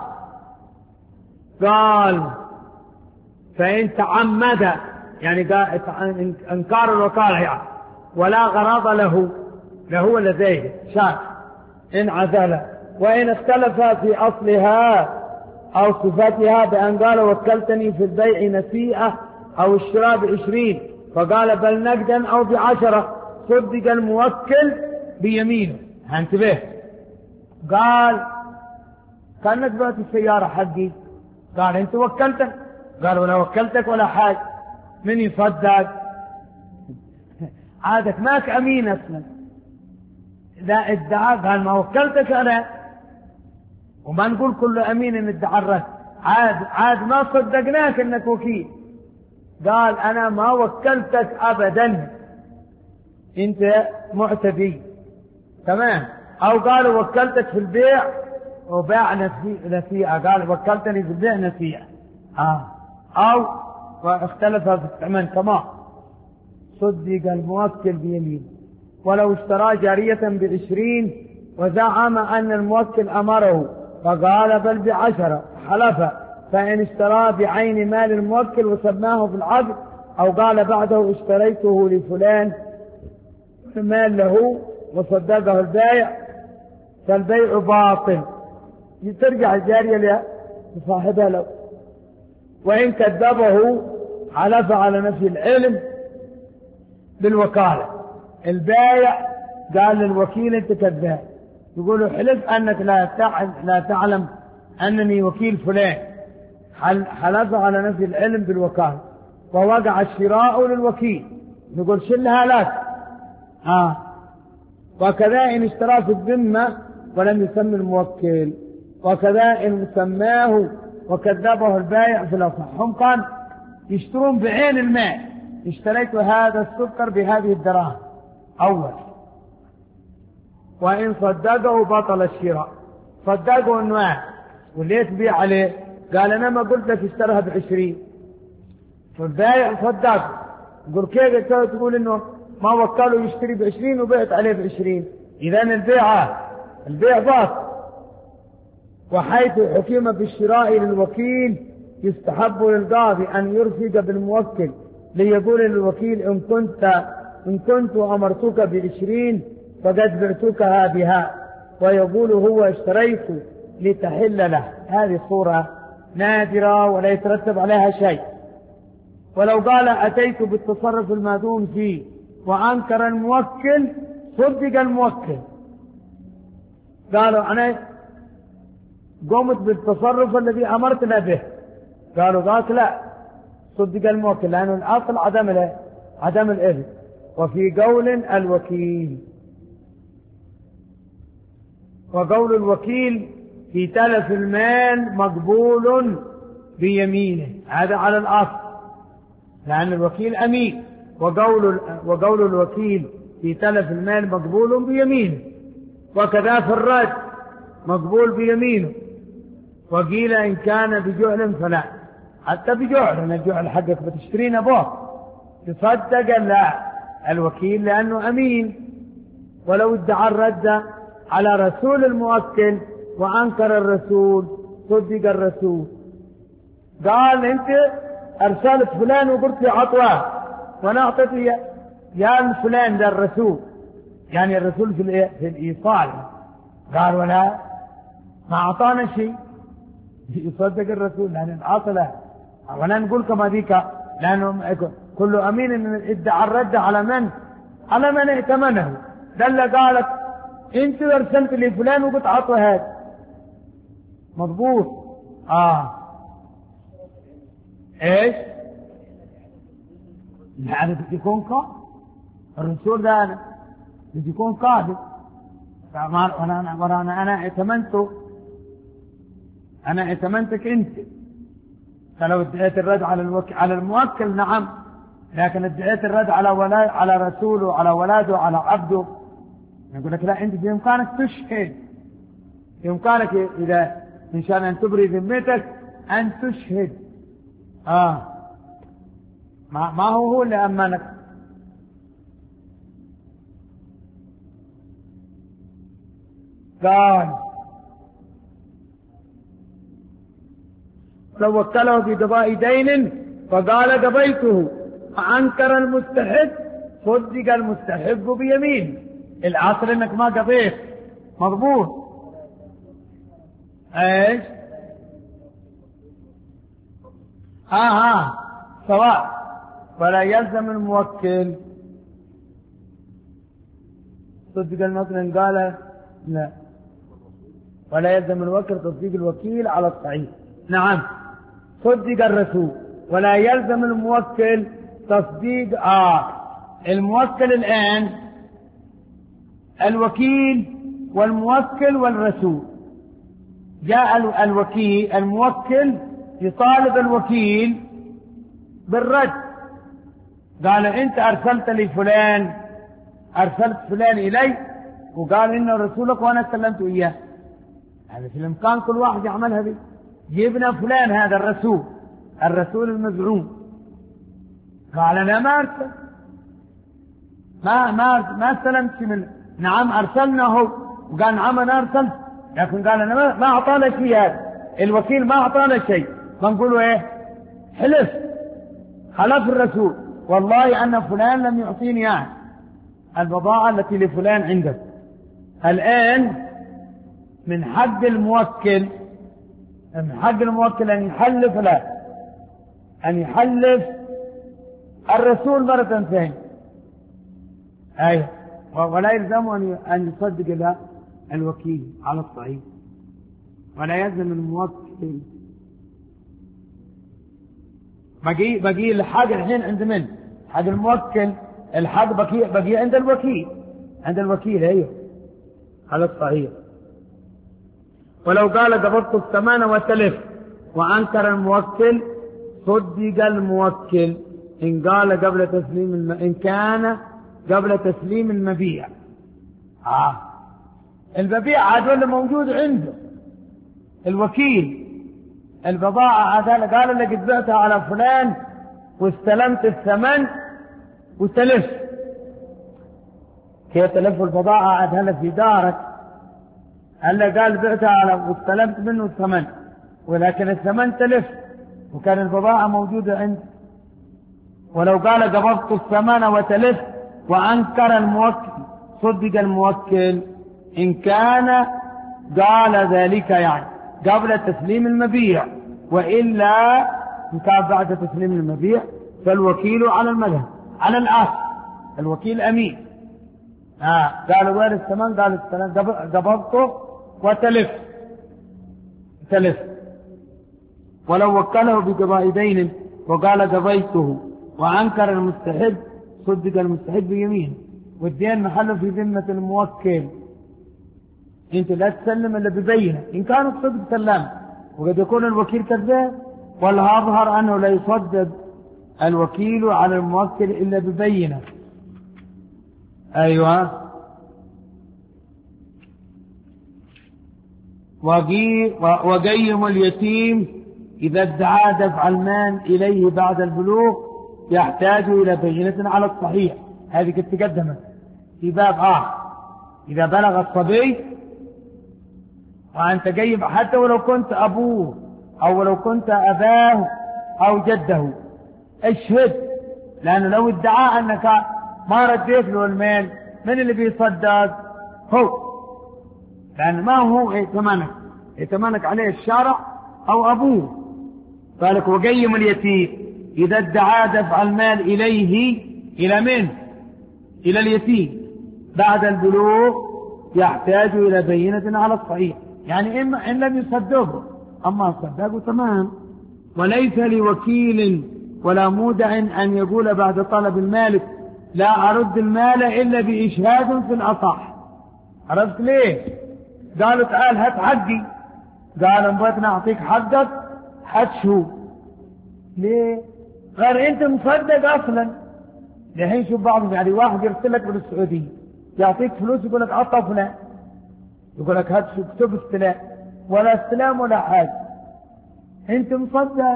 A: قال فإن تعمد، يعني إنكار الوكالة يعني، ولا غرض له له ولا زيه شاك، انعزل. وإن اختلف في أصلها أو صفتها بأن قال وكلتني في البيع نسيئة أو الشراء بعشرين، فقال بل نقدا أو بعشرة، صدق الموكل بيمينه. انتبه، قال كانت بعت السيارة حقي، قال انت وكلتك، قال ولا وكلتك ولا حاجة، من يصدق؟ عادك ماك امين اصلا، لا ادعى، قال ما وكلتك انا، وما نقول كل امين ان ادعى الرد، عاد عاد ما صدقناك انك وكيل، قال انا ما وكلتك ابدا، انت معتدي، تمام. او قالوا وكلتك في البيع وباع نسيئة، قال وكلتني في البيع نسيئة، آه. او واختلف في الثمن كما صدق الموكل بيمين. ولو اشترى جارية بعشرين وزعم ان الموكل امره فقال بل بعشرة، حلف، فان اشترى بعين مال الموكل وسماه في العقد، او قال بعده اشتريته لفلان مال له وصدقه البائع، فالبيع باطل، ترجع الجارية لصاحبها له. وإن كذبه حلف على نفي العلم بالوكالة، البائع قال للوكيل انت كذاب، يقول له حلف انك لا لا تعلم انني وكيل فلان، حلف على نفي العلم بالوكالة، ووقع الشراء للوكيل، نقول شلها لك. آه. وكذا إن اشترى في الذمة ولم يسمي الموكل، وكذا إن سماه وكذبه البائع في الأصح. هم كان يشترون بعين المال، اشتريت هذا السكر بهذه الدراهم أول، وإن صدقه بطل الشراء، صدقه أنواع واللي تبيع عليه، قال أنا ما قلت لك اشترها بعشرين، فالبائع صدقه، يقول كيف تقول إنه ما وكله يشتري بعشرين وبيعت عليه بعشرين؟ إذن البيع البيع باطل. وحيث حكم بالشراء للوكيل يستحب للقاضي أن يرفق بالموكل ليقول للوكيل إن كنت إن كنت أمرتك بعشرين فقد بعتكها بها، ويقول هو اشتريت لتحل له. هذه صورة نادرة ولا يترتب عليها شيء. ولو قال أتيت بالتصرف المأذون فيه وأنكر الموكل صدق الموكل، قالوا أنا قمت بالتصرف الذي أمرتنا به، قالوا ذاك لا، صدق الموكل، لأنه الأصل عدم عدم الإذن. وفي قول الوكيل، وقول الوكيل في تلف المال مقبول بيمينه، هذا على الأصل، لأن الوكيل أمين وقول, وقول الوكيل في تلف المال مقبول بيمينه، وكذا في الرد مقبول بيمينه. وقيل إن كان بجهل فلا، حتى بجهل، أن الجهل حقك بتشترين بوك تصدق لا الوكيل لأنه أمين. ولو ادعى الرد على رسول الموكل وأنكر الرسول صدق الرسول. قال أنت أرسلت فلان وقلت لي عطواه وأنا أعطيته يا فلان ده الرسول، يعني الرسول في, في الإيصال. قال ولا ما أعطانا شيء، يصدق الرسول لأن العاطلة. ولا نقول كما ذيك لأنه كل أمين إن ادعى الرد على من على من ائتمنه. دل قالت انت ارسلت لي فلان وقلت عطوا هذا مضبوط. اه ايش يعني بدي يكون قاضي الرسول ده، انا بدي يكون قاضي. وانا انا وانا انا ائتمنته، انا ائتمنتك انت. فلو ادعيت الرد على الوكيل على الموكل نعم، لكن ادعيت الرد على ولا على رسوله على ولاده على عبده، يقول لك لا، انت بامكانك تشهد، بامكانك اذا ان شاء ان تبري ذمتك ان تشهد. اه ما, ما هو هو اللي امنك. قال لو وكله في قضاء دين فقال قضيته فأنكر المستحق صدق المستحق بيمين. العصر انك ما قضيت مضبوط. ايش ها ها سواء. ولا يلزم الموكل صدق الموكل. قال لا، ولا يلزم الموكل تصديق الوكيل على الصحيح. نعم صدق الرسول. ولا يلزم الموكل تصديق آه الموكل الآن الوكيل والموكل والرسول. جاء الوكيل الموكل يطالب الوكيل بالرد. قال انت ارسلت لي فلان، ارسلت فلان الي وقال انه رسولك وانا كلمت اياه. هذا في الامكان كل واحد يعملها دي. جبنا فلان هذا الرسول الرسول المزعوم، قال انا ما ارسل ما ما ما استلمت من. نعم ارسلناه وقال نعم انا ارسلت، لكن قال انا ما, ما اعطانا شيء. هذا الوكيل ما اعطانا شيء. فنقولوا ايه؟ حلف خلف الرسول والله ان فلان لم يعطيني يعني البضاعة التي لفلان عندك. الان من حق الموكل من حق الموكل ان يحلف له ان يحلف الرسول مرة ثانية. اي ولا يلزم ان يصدق له الوكيل على الصحيح. ولا يلزم الموكل. بقي بقي الحق الحين عند من؟ حق الموكل. الحق بقي بقي عند الوكيل عند الوكيل ايوه على الصحيح. ولو قال قبضت الثمن وتلف وانكر الموكل صدق الموكل ان قال قبل تسليم الم... ان كان قبل تسليم المبيع. اه المبيع عاد ولا موجود عنده الوكيل البضاعة عاد قال لك بعتها على فلان واستلمت الثمن وتلف. كيف تلف البضاعة عاد هلا في دارك؟ هلا قال بعتها على واستلمت منه الثمن، ولكن الثمن تلف وكان البضاعة موجودة عنده. ولو قال قبضت الثمن وتلف وأنكر الموكل صدق الموكل إن كان قال ذلك يعني قبل تسليم المبيع، وإلا إن كان بعد تسليم المبيع فالوكيل على المذهب على الأصل الوكيل أمين. آه قال وين الثمن؟ قال الثمن قبضته وتلف تلف. ولو وكله بقضاء دين وقال قضيته وأنكر المستحب صدق المستحب بيمين، والدين محله في ذمة الموكل. انت لا تسلم الا ببينه. ان كانت صدق سلام، وقد يكون الوكيل كذاب ولا اظهر انه لا يصدق الوكيل على الموكل إلا ببينة. أيوة. وقيم اليتيم إذا ادعى دفع المال إليه بعد البلوغ يحتاج إلى بينة على الصحيح. هذه قد تقدمت في باب آخر. إذا بلغ الصبي وأنت قيم حتى ولو كنت أبوه أو ولو كنت أباه أو جده اشهد، لأنه لو ادعى أنك ما رديت له المال من اللي بيصدق؟ هو، لأن ما هو يتمنك يتمنك عليه الشرع أو أبوه. قالك وقيم اليتيم إذا ادعى دفع المال إليه إلى من؟ إلى اليتيم بعد البلوغ يحتاج إلى بينة على الصحيح، يعني إما إن لم يصدقه، أما صدقه تمام. وليس لوكيل ولا مودع أن يقول بعد طلب المالك لا أرد المال إلا بإشهاد في الأصح. عرفت ليه؟ قالوا تعال هات حقي، قال انبغيت أعطيك حقك هات شهود. ليه؟ قال أنت مصدق أصلا. الحين شوف بعضهم، يعني واحد يرسل لك من السعودية يعطيك فلوس يقول لك عطى فلان، يقول لك هات شو اكتب استلام، ولا استلام ولا حاجة، أنت مصدق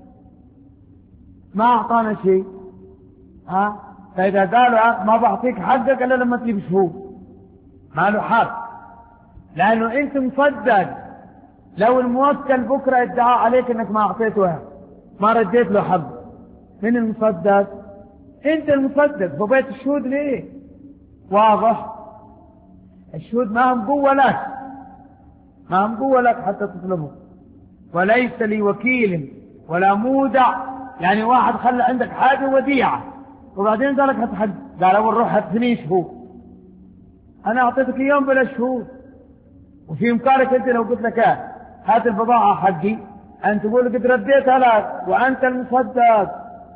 A: ما أعطانا شيء. ها؟ فإذا قالوا ما بعطيك حقك إلا لما تجيب شهود ما له حق، لأنه أنت مصدق. لو الموكل بكرة ادعى عليك أنك ما أعطيته ما رديت له حق، من المصدق؟ أنت المصدق. فبيت الشهود ليه؟ واضح؟ الشهود ما هم قوة لك، ما هم قوة لك حتى تطلبه. وليس لي وكيل ولا مودع، يعني واحد خلى عندك حاجة وديعة وبعدين قال لك هات حق، قال أول روح هاتني شهود. أنا أعطيتك يوم بلا شهود، وفي إمكانك أنت لو قلت لك هات البضاعة حقي أن تقول قد رديتها لك وأنت المصدق.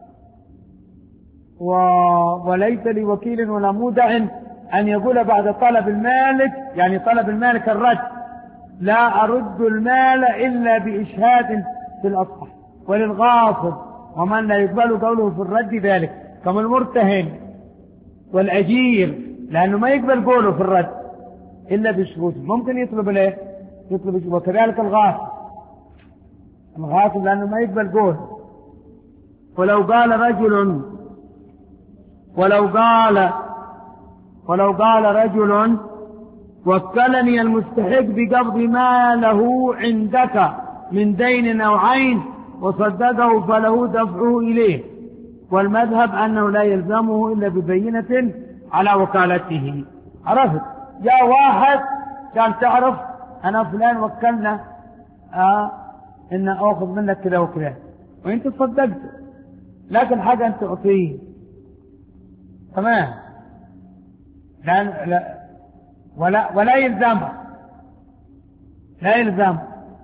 A: و... وليس لوكيل ولا مودع أن يقول بعد طلب المالك، يعني طلب المالك الرد، لا أرد المال إلا بإشهاد في الأصح. وللغاصب ومن لا يقبل قوله في الرد ذلك كما المرتهن والأجير، لأنه ما يقبل قوله في الرد إلا بشهود. ممكن يطلب له يطلب شهود. وكذلك الغاصب الغاصب لأنه ما يقبل قوله. ولو قال رجل ولو قال ولو قال رجل وكلني المستحق بقبض ما له عندك من دين أو عين وصدقه فله دفعه إليه، والمذهب أنه لا يلزمه إلا ببينة على وكالته. عرفت؟ جاء واحد قال تعرف أنا فلان وكلنا آه إن أخذ منك كذا وكذا، وإنت صدقت، لكن حاجة أنت تعطيه تمام، لا لا ولا ولا يلزمه لا يلزمه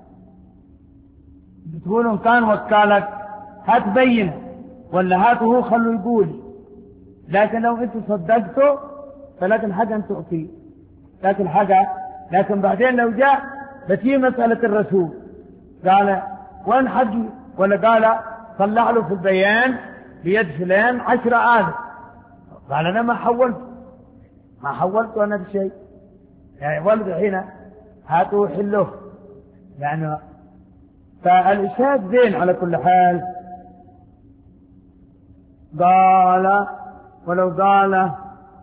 A: بتقول إن كان وكالك هات بينه ولا هاته هو خلوا يقول، لكن لو أنت صدقته فلكن حاجة أنت تعطيه، لكن حاجة لكن بعدين لو جاء بتي مسألة الرسول قال وين حقي، ولا قال طلع له في البيان بيد فلان عشرة آلاف، قال أنا ما حولت ما حولت أنا بشيء، يعني ولد حين هاتوا حلوه يعني. فالإشهاد زين على كل حال. قال ولو قال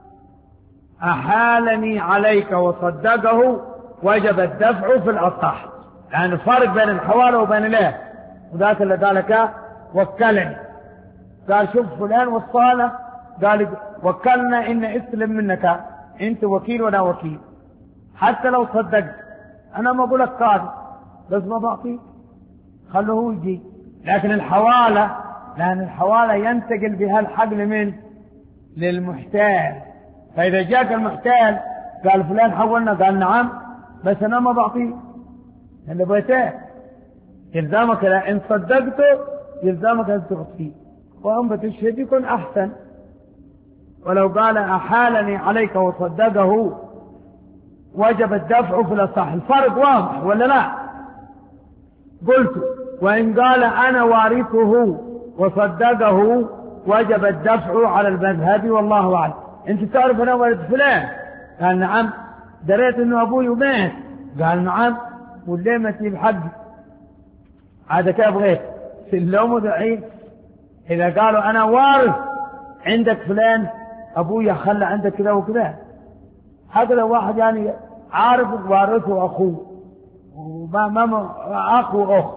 A: أحالني عليك وصدقه وجب الدفع في الأصح، يعني فرق بين الحوالة وبين الله. وذاك اللي قالك وكلني قال شوف فلان والصالة قال وكلنا إن استلم منك، أنت وكيل ولا وكيل، حتى لو صدقت أنا ما أقولك قاضي بس ما بعطيك خلوه يجي. لكن الحوالة لأن الحوالة ينتقل بها الحقل من للمحتال، فإذا جاك المحتال قال فلان حولنا قال نعم بس أنا ما بعطيه اللي بيته، يلزمك إن صدقته يلزمك أن تعطيه، وأن بتشهد يكون أحسن. ولو قال أحالني عليك وصدقه وجب الدفع في الأصح. الفرق واضح ولا لا؟ قلت وإن قال أنا وارثه وصدقه وجب الدفع على المذهب والله أعلم. أنت تعرف أنا ولد فلان؟ قال نعم. دريت أنه أبوي مات؟ قال نعم. والليه ما تجيب حقي؟ هذا كيف غير سلموا دعين. إذا قالوا أنا وارث عندك فلان أبوي خلى عندك كذا وكذا، هذا لو واحد يعني عارف وارثه أخوه وما ما أخ وأخت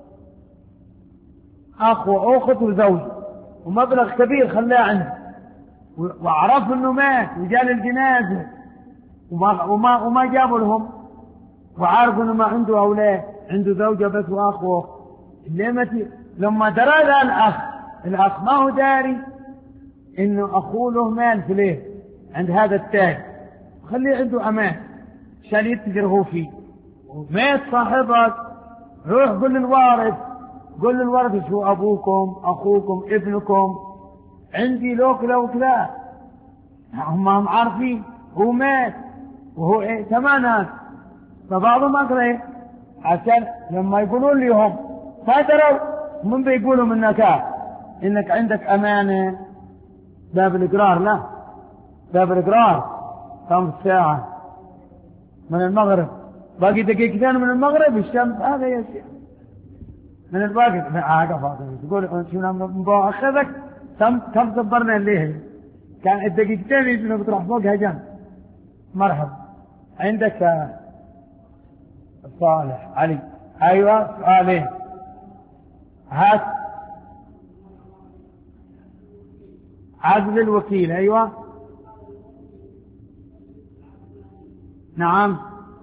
A: أخ وأخت وزوج ومبلغ كبير خلاه عنده، وعرف إنه مات وجاء الجنازة وما وما وما جابوا لهم، وعارف إنه ما عنده أولاد، عنده زوجة بس وأخ وأخت. لما لما درى ذا الأخ الأخ ما هو داري إنه أخوه له مال في ليه عند هذا التاج، خليه عنده أمان عشان يتجر هو فيه. ومات صاحبك روح قل للوارث، قل للوارث شو أبوكم أخوكم ابنكم عندي لو كذا وكذا، هم هم عارفين هو مات وهو إيه ثمانات. فبعضهم أقرأ عشان لما يقولون لي هم ما دروا من بيقولوا منك إنك عندك أمانة. باب الإقرار لا، باب الإقرار كم ساعة من المغرب، باقي دقيقتين من المغرب الشمس هذا يا شيخ من الباقي عاقة فاضي تقول شو نبغى أخذك كم كم دبرنا الليل كان الدقيقتين يجينا بتروح فوقها جنب. مرحبا. عندك صالح علي؟ أيوة سؤالين. هات عزل الوكيل. أيوة نعم.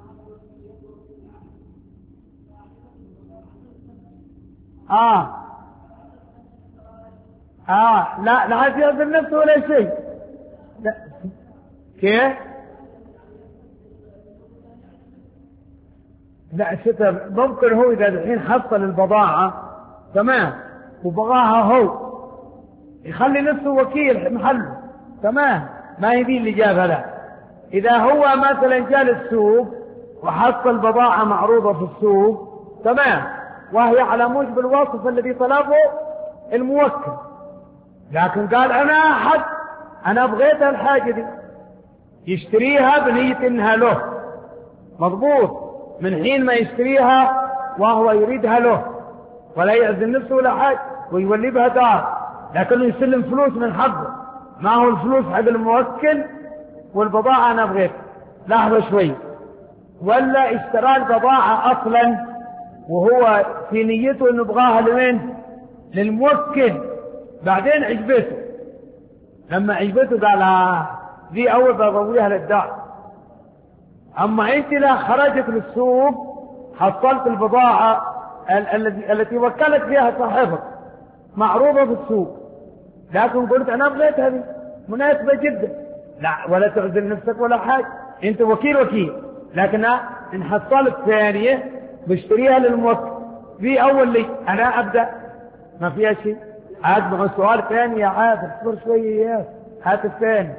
A: آه آه لا لا يعزل نفسه ولا شيء. لا. كيف؟ لا ستر ممكن هو إذا الحين حصل البضاعة تمام وبغاها هو يخلي نفسه وكيل محله تمام، ما هي دي اللي جابها له. إذا هو مثلا جاء للسوق وحصل بضاعة معروضة في السوق تمام وهي على موجب الوصف الذي طلبه الموكل، لكن قال أنا أحد أنا بغيت الحاجة دي يشتريها بنية إنها له مضبوط من حين ما يشتريها وهو يريدها له ولا يعزل نفسه ولا حاجة ويولي بها دار، لكنه يسلم فلوس من حقه ما هو الفلوس حق الموكل والبضاعة أنا بغيت. لحظة شوي. ولا اشترى البضاعة أصلا وهو في نيته أنه بغاها لمن؟ للموكل، بعدين عجبته لما عجبته قال آه دي أول بضويها للدار. أما أنت لا خرجت للسوق حصلت البضاعة التي التي وكلت فيها صاحبك معروضة في السوق، لكن قلت أنا بغيت هذه مناسبة جدا، لا ولا تعزل نفسك ولا حاجة، أنت وكيل وكيل، لكن إن حصلت ثانية بشتريها للموكل في أول لي أنا أبدأ ما فيها شيء. عاد مع سؤال ثاني يا عاد اصبر شوية يا هات الثاني.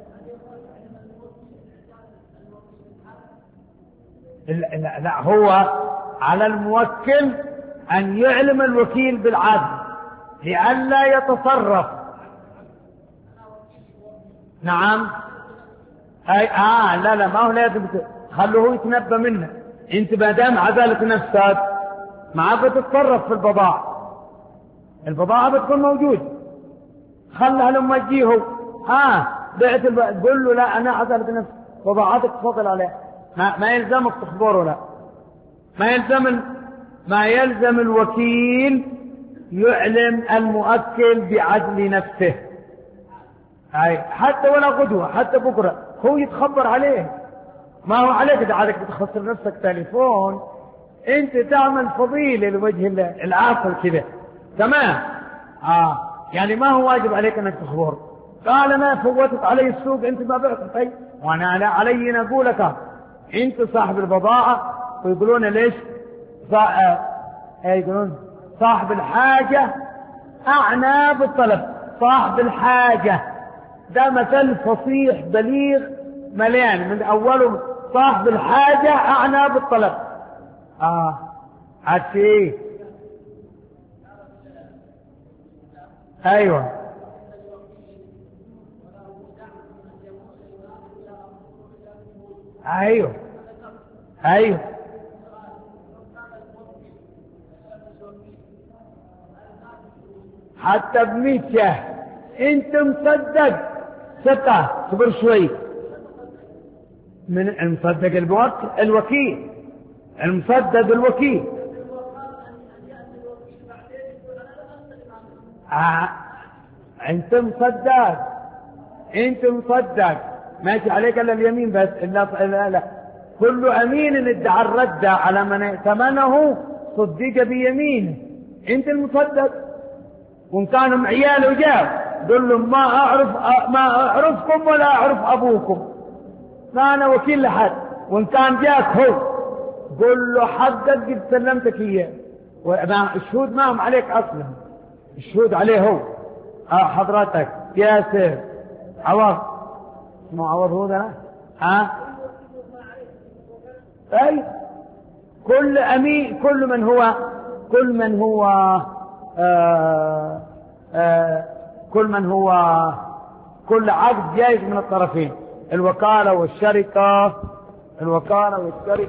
A: لا, لا, لا هو على الموكل أن يعلم الوكيل بالعدل لئلا يتصرف. نعم. أي آه لا لا ما هو لازم خلوه يتنبى منه. أنت ما دام عزلت نفسك ما بتتصرف في البضاعة، البضاعة بتكون موجودة، خلها لما تجيه ها بعت الب... قل له لا أنا عزلت نفسي بضاعتك تفضل عليها، ما, ما يلزمك تخبره، لا ما يلزم ما يلزم الوكيل يعلم المؤكل بعدل نفسه. هاي حتى ولا قدوة حتى بكرة هو يتخبر عليه، ما هو عليك إذا عادك بتخسر نفسك تليفون، أنت تعمل فضيلة لوجه الله العاقل كذا تمام. آه يعني ما هو واجب عليك أنك تخبر. قال أنا فوتت علي السوق أنت ما بعت طيب وأنا لا علي نقولك أنت صاحب البضاعة، ويقولون ليش صا... يقولون صاحب الحاجة أعنى بالطلب. صاحب الحاجة ده مثل فصيح بليغ مليان من أوله، صاحب الحاجة أعنى بالطلب. آه عشي ايوه ايوه ايوه حتى بمية شهر انت مصدق ثقة. صبر شوي. من المصدق الموكل الوكيل، المصدق الوكيل. آه. انت مصدق، انت مصدق ماشي عليك الا اليمين بس. لا لا, لا. كل امين ادعى الرد على من ائتمنه صدق بيمينه. انت المصدق. وان كانوا عياله جاب قل لهم ما اعرف ما اعرفكم ولا اعرف ابوكم، ما انا وكيل لحد. وان كان جاك هو قل له حقك قد سلمتك اياه، والشهود ما هم عليك اصلا، الشهود عليه هو. اه حضرتك ياسر عوض، اسمه عوض هو ده. ها اي كل امين، كل من هو كل من هو آه آه كل من هو كل عقد جايز من الطرفين، الوكالة والشركة، الوكالة والشركة.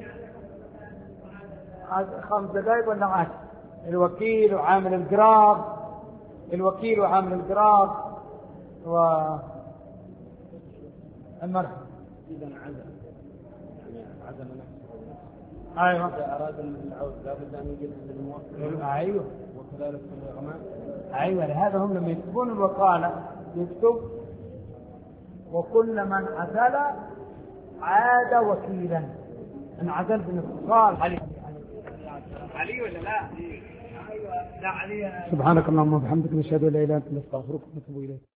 A: خمس دقائق ولا عشر. الوكيل وعامل القرار، الوكيل وعامل القرار و المرحب.
B: إذا عزم يعني عزم نفسه.
A: أيوة.
B: إذا أراد العود لابد أن يجلس الموكل.
A: أيوة.
B: وكذلك في الغمام.
A: أيوة. لهذا هم لما يكتبون الوكالة يكتب وكل من عزل عاد وكيلا. أنا عزلت بالاتصال. علي علي ولا لا؟ أيوة. لا علي. سبحانك اللهم وبحمدك نشهد أن لا إله إلا أنت نستغفرك ونتوب إليك.